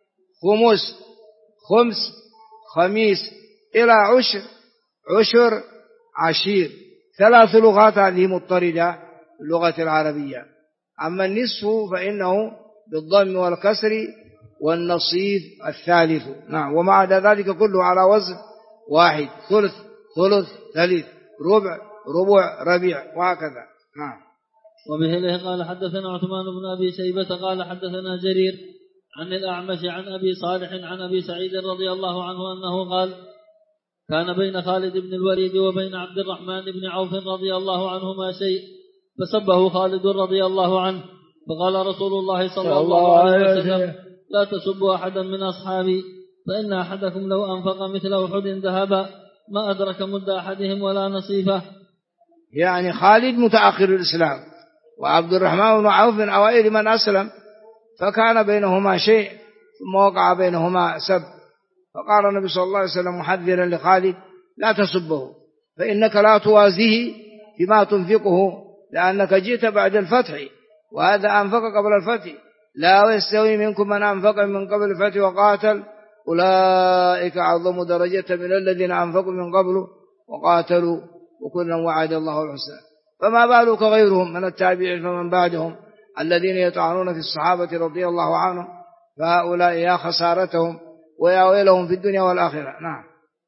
خمس خميس إلى عشر عشير. 3 لغات هذه مضطردة اللغة العربية. أما النصف فإنه بالضم والكسر والنصيف 3. نعم. وما عدا ذلك كله على وزن واحد، ثلث ثليث ربع ربيع وهكذا. نعم. وبه إليه قال حدثنا عثمان بن أبي شيبة قال حدثنا جرير عن الأعمش عن أبي صالح عن أبي سعيد رضي الله عنه أنه قال كان بين خالد بن الوليد وبين عبد الرحمن بن عوف رضي الله عنهما شيء فسبه خالد رضي الله عنه فقال رسول الله صلى الله عليه وسلم لا تسبوا أحدا من أصحابي فإن أحدكم لو أنفق مثل أحد ذهبا ما أدرك مد أحدهم ولا نصيفه. يعني خالد متأخر الإسلام وعبد الرحمن بن عوف من أوائل من أسلم، فكان بينهما شيء ثم وقع بينهما سب، فقال النبي صلى الله عليه وسلم محذرا لخالد لا تسبه فإنك لا توازيه بما تنفقه لأنك جئت بعد الفتح وهذا أنفق قبل الفتح. لا يستوي منكم من أنفق من قبل الفتح وقاتل أولئك أعظم درجة من الذين أنفقوا من قبل وقاتلوا وكلا وعد الله الحسنى. فما بالك غيرهم من التابعين فمن بعدهم الذين يطعنون في الصحابة رضي الله عنهم، فهؤلاء يا خسارتهم ويا ويلهم في الدنيا والآخرة. نعم.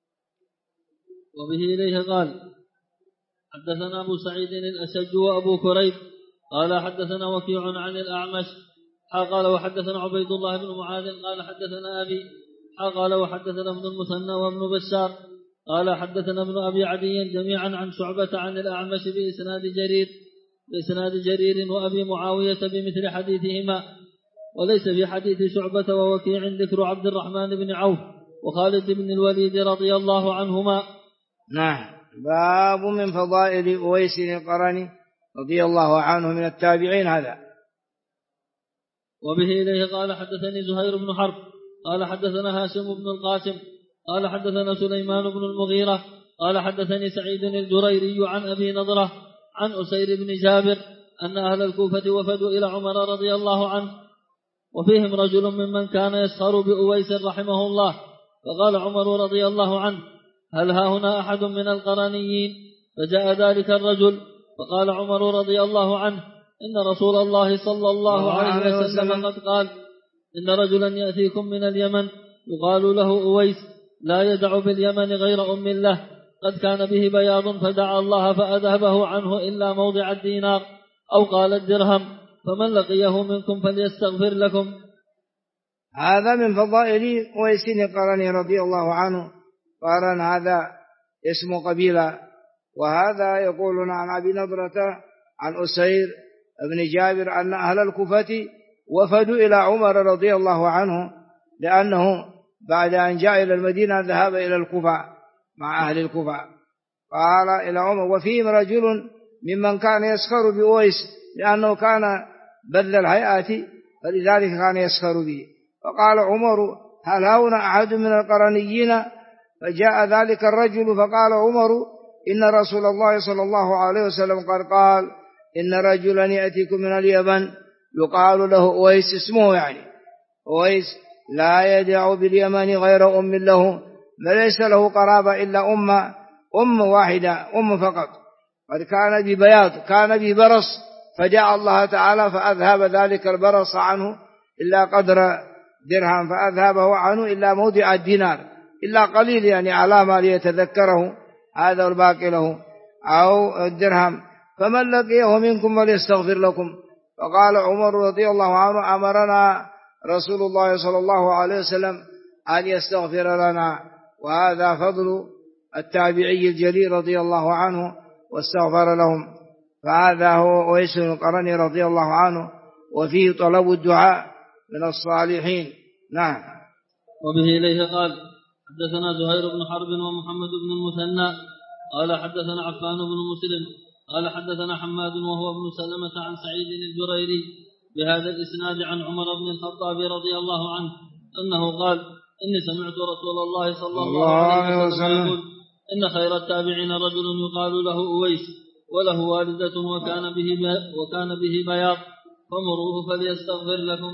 وبه إليه قال حدثنا أبو سعيد الأشج وأبو كريب قال حدثنا وكيع عن الأعمش قال وحدثنا عبيد الله بن معاذ قال حدثنا أبي قال وحدثنا ابن المثنى وابن بشار قال حدثنا ابن أبي عدي جميعا عن شعبة عن الأعمش بإسناد جرير وأبي معاوية بمثل حديثهما. وليس في حديث شعبة ووكيع ذكر عبد الرحمن بن عوف وخالد بن الوليد رضي الله عنهما. نعم. باب من فضائل أويس القرني رضي الله عنه من التابعين هذا. وبه إليه قال حدثني زهير بن حرب قال حدثنا هاشم بن القاسم قال حدثنا سليمان بن المغيرة قال حدثني سعيد الجريري عن أبي نضرة عن أسير بن جابر أن أهل الكوفة وفدوا إلى عمر رضي الله عنه وفيهم رجل ممن كان يسخر بأويس رحمه الله، فقال عمر رضي الله عنه: هل ها هنا أحد من القرنيين؟ فجاء ذلك الرجل فقال عمر رضي الله عنه: إن رسول الله صلى الله عليه وسلم قد قال: إن رجلا يأتيكم من اليمن يقال له أويس لا يدع باليمن غير أم له، قد كان به بياض فدعا الله فأذهبه عنه إلا موضع الدينار أو قال الدرهم، فمن لقيه منكم فليستغفر لكم. هذا من فضائل أويس القرني رضي الله عنه. قارن هذا اسم قبيلة، وهذا يقولون عن أبي نضرة عن أسير بن جابر أن أهل الكوفة وفدوا إلى عمر رضي الله عنه، لأنه بعد أن جاء إلى المدينة ذهب إلى الكوفة مع أهل الكوفة. قال إلى عمر وفيهم رجل ممن كان يسخر بأويس لأنه كان بذل الهيئة فلذلك كان يسخر به. فقال عمر: هل هنا أحد من القرنيين؟ فجاء ذلك الرجل فقال عمر: إن رسول الله صلى الله عليه وسلم قد قال: إن رجلا يأتيكم من اليمن يقال له أويس، اسمه يعني أويس، لا يدع باليمن غير أم له، فليس له قرابة إلا أم واحدة، أم فقط، قد كان ببياض، كان ببرص، فدعا الله تعالى فأذهب ذلك البرص عنه إلا قدر درهم، فأذهبه عنه إلا موضع الدينار، إلا قليل يعني علامة ليتذكره هذا الباقي له أو الدرهم، فمن لقيه منكم فليستغفر لكم. فقال عمر رضي الله عنه: أمرنا رسول الله صلى الله عليه وسلم أن يستغفر لنا. وهذا فضل التابعي الجليل رضي الله عنه واستغفر لهم. فهذا هو أويس القرني رضي الله عنه، وفيه طلب الدعاء من الصالحين. نعم. وبه إليه قال حدثنا زهير بن حرب ومحمد بن المثنى قال حدثنا عفان بن مسلم قال حدثنا حماد وهو ابن سلمة عن سعيد الجريري بهذا الإسناد عن عمر بن الخطاب رضي الله عنه أنه قال: إني سمعت رسول الله صلى الله عليه وسلم يقول: إن خير التابعين رجل يقال له أويس وله والدة وكان به بياض، فمروه فليستغفر لكم.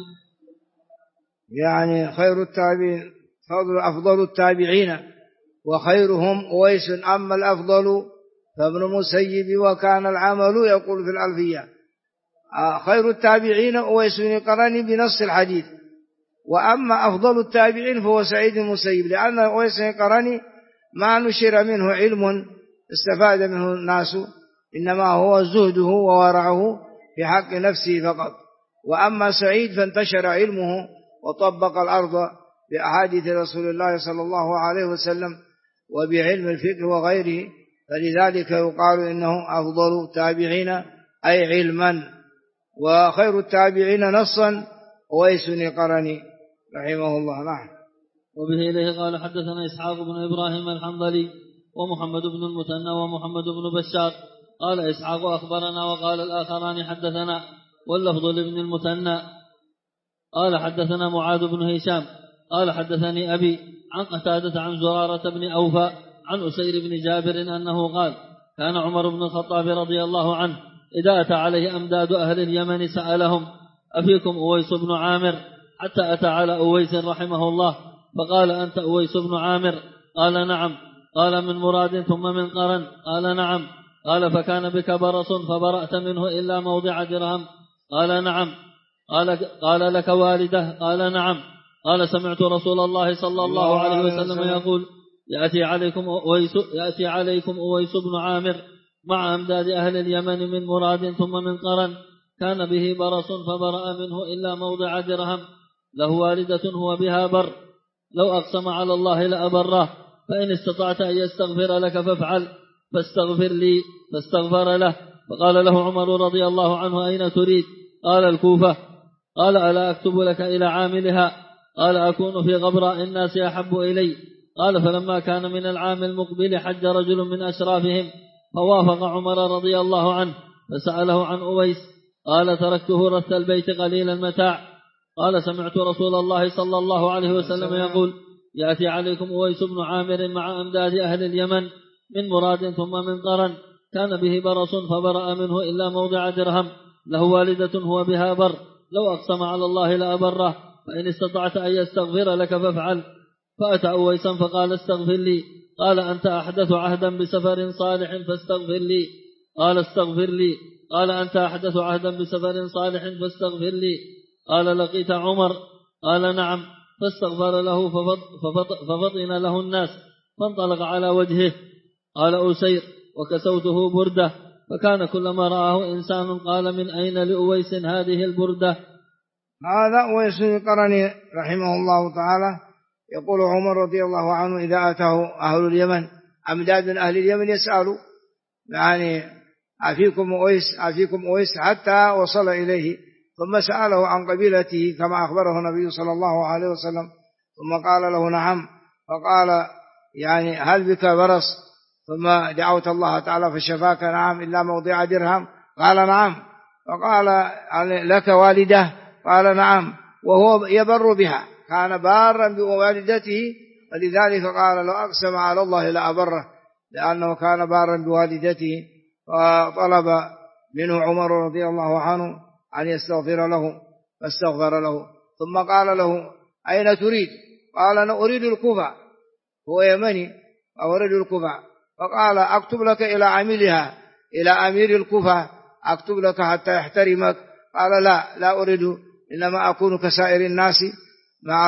يعني خير التابعين أفضل التابعين وخيرهم أويس. أما الأفضل فابن مسيب وكان العمل يقول في الألفية: خير التابعين أويس القرني بنص الحديث. وأما أفضل التابعين فهو سعيد المسيب، لأن أويس القرني ما نشر منه علم استفاد منه الناس، إنما هو زهده وورعه في حق نفسه فقط. وأما سعيد فانتشر علمه وطبق الأرض بأحاديث رسول الله صلى الله عليه وسلم وبعلم الفقه وغيره، فلذلك يقال إنه أفضل التابعين أي علما. وخير التابعين نصا أويس القرني رحمه الله. نعم. وبه إليه قال حدثنا إسحاق بن إبراهيم الحنظلي ومحمد بن المثنى ومحمد بن بشار قال إسحاق أخبرنا وقال الآخران حدثنا، واللفظ لابن المثنى قال حدثنا معاذ بن هشام قال حدثني أبي عن قتادة عن زرارة بن أوفى عن أسير بن جابر أنه قال: كان عمر بن الخطاب رضي الله عنه إذا أتى عليه أمداد أهل اليمن سألهم: أفيكم أويس بن عامر؟ حتى أتى على أويس رحمه الله فقال: أنت أويس بن عامر؟ قال: نعم. قال: من مراد ثم من قرن؟ قال: نعم. قال: فكان بك برص فبرأت منه إلا موضع درهم؟ قال: نعم. قال: لك والدة؟ قال: نعم. قال: سمعت رسول الله صلى الله عليه وسلم يقول: يأتي عليكم أويس بن عامر مع أمداد أهل اليمن من مراد ثم من قرن، كان به برص فبرأ منه إلا موضع درهم، له والدة هو بها بر، لو أقسم على الله لأبره، فإن استطعت أن يستغفر لك فافعل، فاستغفر لي، فاستغفر له. فقال له عمر رضي الله عنه: أين تريد؟ قال: الكوفة. قال ألا أكتب لك إلى عاملها؟ قال أكون في غبراء الناس أحب إلي. قال فلما كان من العام المقبل حج رجل من أشرافهم فوافق عمر رضي الله عنه فسأله عن أويس. قال تركته رث البيت قليل المتاع. قال سمعت رسول الله صلى الله عليه وسلم يقول يأتي عليكم أويس بن عامر مع أمداد أهل اليمن من مراد ثم من قرن، كان به برص فبرأ منه إلا موضع درهم، له والدة هو بها بر، لو أقسم على الله لأبره، فإن استطعت أن يستغفر لك فافعل. فأتى أويسا فقال استغفر لي. قال أنت أحدث عهدا بسفر صالح فاستغفر لي. قال استغفر لي. قال أنت أحدث عهدا بسفر صالح فاستغفر لي. قال لقيت عمر؟ قال نعم. فاستغفر له ففطن له الناس فانطلق على وجهه. قال أسير وكسوته بردة، فكان كلما رآه إنسان قال من أين لأويس هذه البردة؟ هذا أويس القرني رحمه الله تعالى يقول عمر رضي الله عنه إذا أتاه أهل اليمن أمداد من أهل اليمن يسألوا يعني عفيكم أويس حتى وصل إليه، ثم سأله عن قبيلته كما أخبره النبي صلى الله عليه وسلم، ثم قال له نعم، فقال يعني هل بك برص؟ ثم دعوت الله تعالى فشفاك؟ نعم إلا موضع درهم. قال نعم. فقال يعني لك والدة؟ قال نعم، وهو يبر بها، كان بارا بوالدته، ولذلك قال لو أقسم على الله لأبره، لأنه كان بارا بوالدته. فطلب منه عمر رضي الله عنه أن يستغفر له فاستغفر له، ثم قال له أين تريد؟ قال أنا أريد الكوفة، هو يمني أريد الكوفة. فقال أكتب لك إلى عاملها، إلى أمير الكوفة أكتب لك حتى يحترمك؟ قال لا أريد، إنما أكون كسائر الناس مع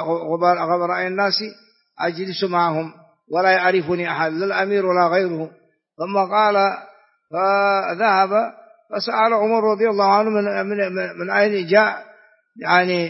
غبراء الناس، أجلس معهم ولا يعرفني أحد، لا الأمير ولا غيره. ثم قال فذهب فسأل عمر رضي الله عنه من أين جاء، يعني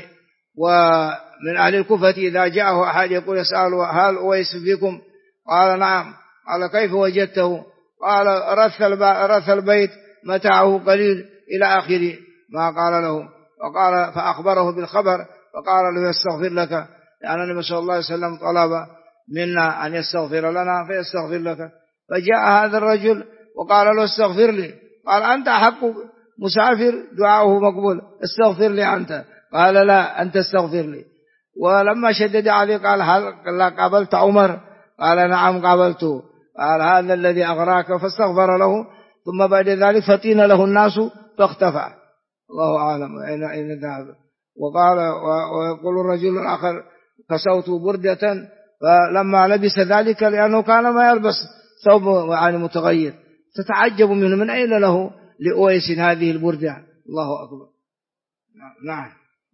ومن أهل الكوفة إذا جاءه أحد يقول يسأله هل أويس فيكم؟ قال نعم. قال كيف وجدته؟ قال رث البيت متاعه قليل إلى آخره ما قال له. وقال فأخبره بالخبر، فقال له يستغفر لك، لأن النبي صلى الله عليه وسلم طلب منا أن يستغفر لنا فيستغفر لك. فجاء هذا الرجل وقال له استغفر لي. قال أنت أحق مسافر دعاؤه مقبول، استغفر لي أنت. قال لا أنت استغفر لي. ولما شدد عليه قال هل قابلت عمر؟ قال نعم قابلته. قال هذا الذي أغراك، فاستغفر له، ثم بعد ذلك فتين له الناس فاختفى، الله أعلم أين ذهب. وقال ويقول الرجل الآخر كسوت بردة، فلما لبس ذلك لأنه كان ما يلبس ثوب يعني متغير، تتعجب منه من أين له لأويس هذه البردة، الله أكبر. نعم.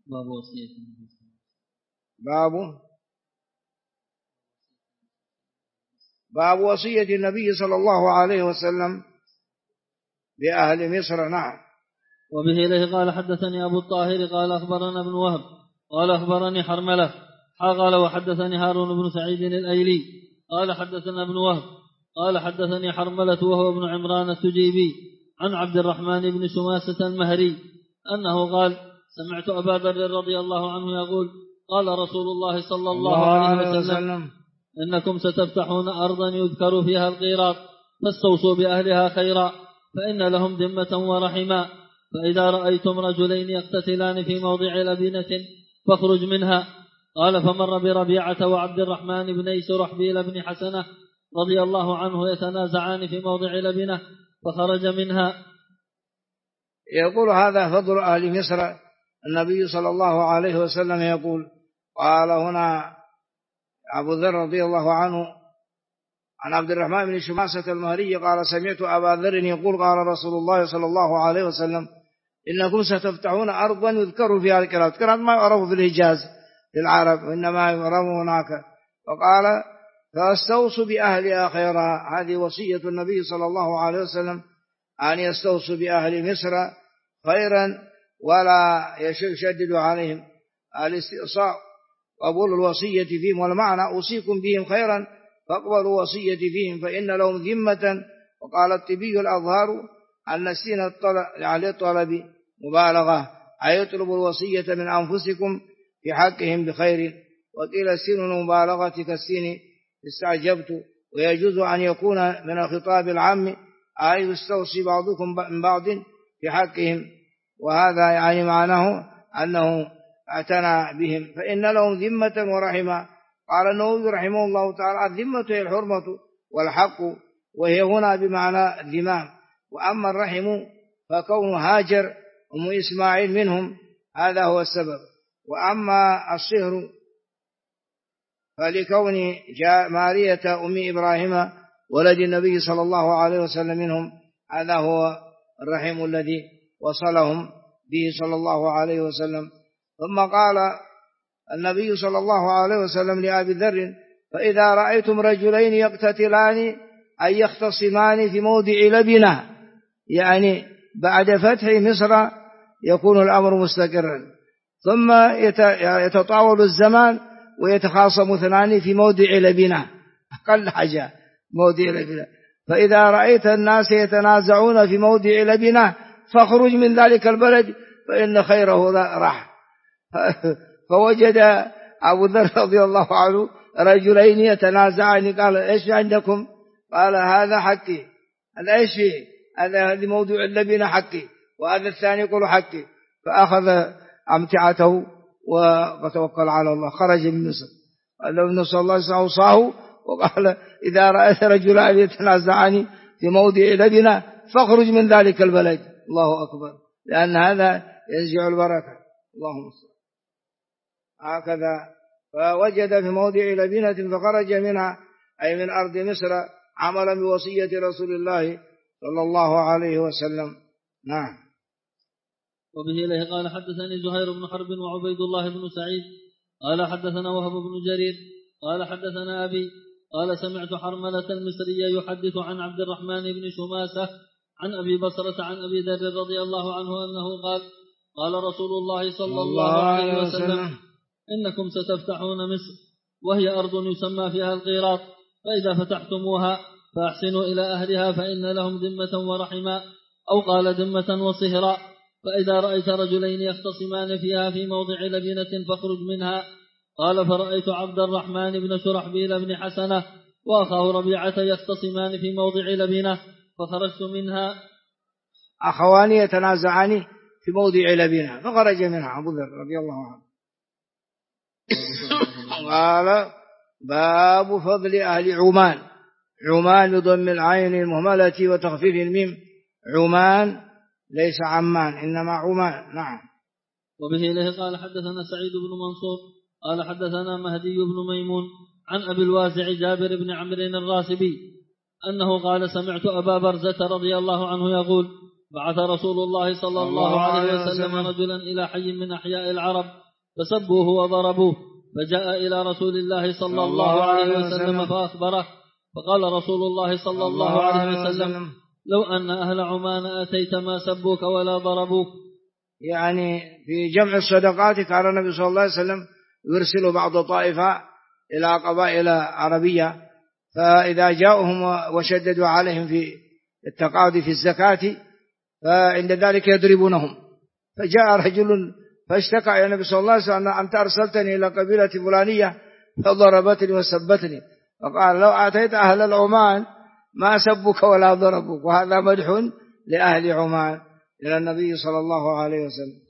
باب وصية النبي صلى الله عليه وسلم بأهل مصر. نعم. وبه إليه قال حدثني أبو الطاهر قال أخبرنا ابن وهب قال أخبرني حرملة قال وحدثني هارون بن سعيد الأيلي قال حدثنا ابن وهب قال حدثني حرملة وهو ابن عمران التجيبي عن عبد الرحمن بن شماسة المهري أنه قال سمعت أبا ذر رضي الله عنه يقول قال رسول الله صلى الله عليه وسلم إنكم ستفتحون أرضا يذكر فيها القيراط، فاستوصوا بأهلها خيرا، فإن لهم ذمة ورحما، فإذا رأيتم رجلين يقتتلان في موضع لبنة فاخرج منها. قال فمر بربيعة وعبد الرحمن بن سرحبيل بن حسنة رضي الله عنه يتنازعان في موضع لبنة فخرج منها. يقول هذا فضل أهل مصر. النبي صلى الله عليه وسلم يقول قال هنا أبو ذر رضي الله عنه عن عبد الرحمن بن شماسة المهري قال سمعت أبا ذر يقول قال رسول الله صلى الله عليه وسلم إنكم ستفتحون أرضا يذكر فيها القيراط. القيراط ما يعرف في الحجاز للعرب، إنما يعرف هناك. فقال فاستوصوا بأهلها خيرا. هذه وصية النبي صلى الله عليه وسلم أن يستوصوا بأهل مصر خيرا ولا يشدد عليهم. الاستئصاء قبول الوصية فيهم، والمعنى أوصيكم بهم خيرا فاقبلوا وصيتي فيهم فإن لهم ذمة. وقال الطبي الأظهار أن السين على الطلب مبالغة، أي اطلبوا الوصية من أنفسكم في حقهم بخير. وقيل السين المبالغة كالسين استعجبت. ويجوز أن يكون من الخطاب العام أي يستوصي بعضكم من بعض في حقهم، وهذا يعني معناه أنه اعتنى بهم فإن لهم ذمة ورحمة. قال النووي رحمه الله تعالى الذمة هي الحرمة والحق، وهي هنا بمعنى الذمام. وأما الرحم فكون هاجر أم إسماعيل منهم هذا هو السبب. وأما الصهر فلكون جاء مارية أم إبراهيم ولد النبي صلى الله عليه وسلم منهم، هذا هو الرحم الذي وصلهم به صلى الله عليه وسلم. ثم قال النبي صلى الله عليه وسلم لأبي ذر فإذا رأيتم رجلين يقتتلان أي يختصمان في موضع لبنة، يعني بعد فتح مصر يكون الأمر مستقرا، ثم يتطاول الزمان ويتخاصم اثنان في موضع لبنة، أقل حاجة موضع لبنة. فإذا رأيت الناس يتنازعون في موضع لبنة فاخرج من ذلك البلد فإن خيره راح. فوجد أبو ذر رضي الله عنه رجلين يتنازعان، قال إيش عندكم؟ قال هذا حقي. هذا إيش فيه؟ هذا موضوع اللبنة حقي، وهذا الثاني يقول حقي. فأخذ أمتعته وتوكل على الله، خرج من مصر. قال له النبي صلى الله عليه وسلم أوصاه وقال إذا رأيت رجلان يتنازعان في موضع لبنة فاخرج من ذلك البلد. الله أكبر، لأن هذا ينزع البركة. اللهم صل. هكذا فوجد في موضع لبنة فخرج منها أي من أرض مصر عملا بوصية رسول الله صلى الله عليه وسلم. نعم. وبه إليه قال حدثني زهير بن حرب وعبيد الله بن سعيد قال حدثنا وهب بن جرير قال حدثنا أبي قال سمعت حرملة المصرية يحدث عن عبد الرحمن بن شماسة عن أبي بصرة عن أبي ذر رضي الله عنه أنه قال قال رسول الله صلى الله عليه وسلم إنكم ستفتحون مصر وهي أرض يسمى فيها القيراط، فإذا فتحتموها فأحسنوا إلى أهلها فإن لهم ذمة ورحما، أو قال ذمة وصهرا. فإذا رأيت رجلين يختصمان فيها في موضع لبنة فاخرج منها. قال فرأيت عبد الرحمن بن شرحبيل بن حسنة وأخاه ربيعة يختصمان في موضع لبنة فخرجت منها. أخوان يتنازعان في موضع لبنة فخرج منها أبو ذر رضي الله عنه. قال باب فضل أهل عمان. عمان بضم العين المهملة وتخفيف الميم، عمان ليس عمان إنما عمان. نعم. وبه إليه قال حدثنا سعيد بن منصور قال حدثنا مهدي بن ميمون عن أبي الواسع جابر بن عمرو الراسبي أنه قال سمعت أبا برزة رضي الله عنه يقول بعث رسول الله صلى الله عليه وسلم رجلا إلى حي من أحياء العرب فسبوه وضربوه، فجاء إلى رسول الله صلى الله عليه وسلم فأخبره، فقال رسول الله صلى الله عليه وسلم لو أن أهل عمان أتيت ما سبوك ولا ضربوك. يعني في جمع الصدقات كان النبي صلى الله عليه وسلم يرسل بعض طائفة إلى قبائل عربية، فإذا جاءهم وشددوا عليهم في التقاضي في الزكاة فعند ذلك يضربونهم. فجاء رجل فاشتكى إلى النبي صلى الله عليه وسلم أنت أرسلتني إلى قبيلة فلانية فضربتني وسبتني، فقال لو أتيت أهل العمان ما سبك ولا ضربك. وهذا مدح لأهل عمان إلى النبي صلى الله عليه وسلم.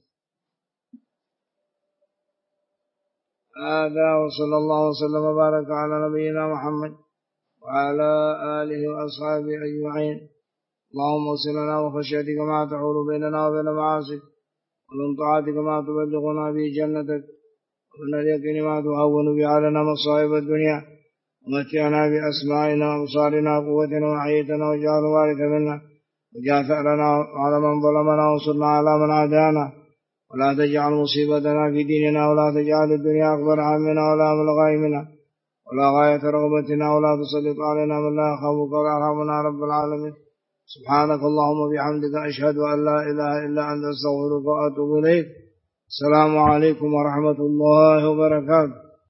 هذا وصلى الله وسلم وبارك على نبينا محمد وعلى آله وأصحابه أجمعين. اللهم وصلنا وخشيتك ما تحول بيننا وبين معاصيك، ومن طاعتك ما تبلغنا به جنتك، ومن اليقين ما تهون به علينا مصائب الدنيا، ومتعنا بأسمائنا وأبصارنا وقوتنا وحيتنا واجعل وارث منا، واجعل ثأرنا على من ظلمنا وانصرنا على من عادانا، ولا تجعل مصيبتنا في ديننا، ولا تجعل الدنيا أكبر همنا ولا مبلغ علمنا ولا غاية رغبتنا، ولا تسلط علينا من لا يخافك ولا يرحمنا رب العالمين. سبحانك اللهم وبحمدك أشهد أن لا إله إلا أنت أستغفرك وأتوب إليك. السلام عليكم ورحمة الله وبركاته.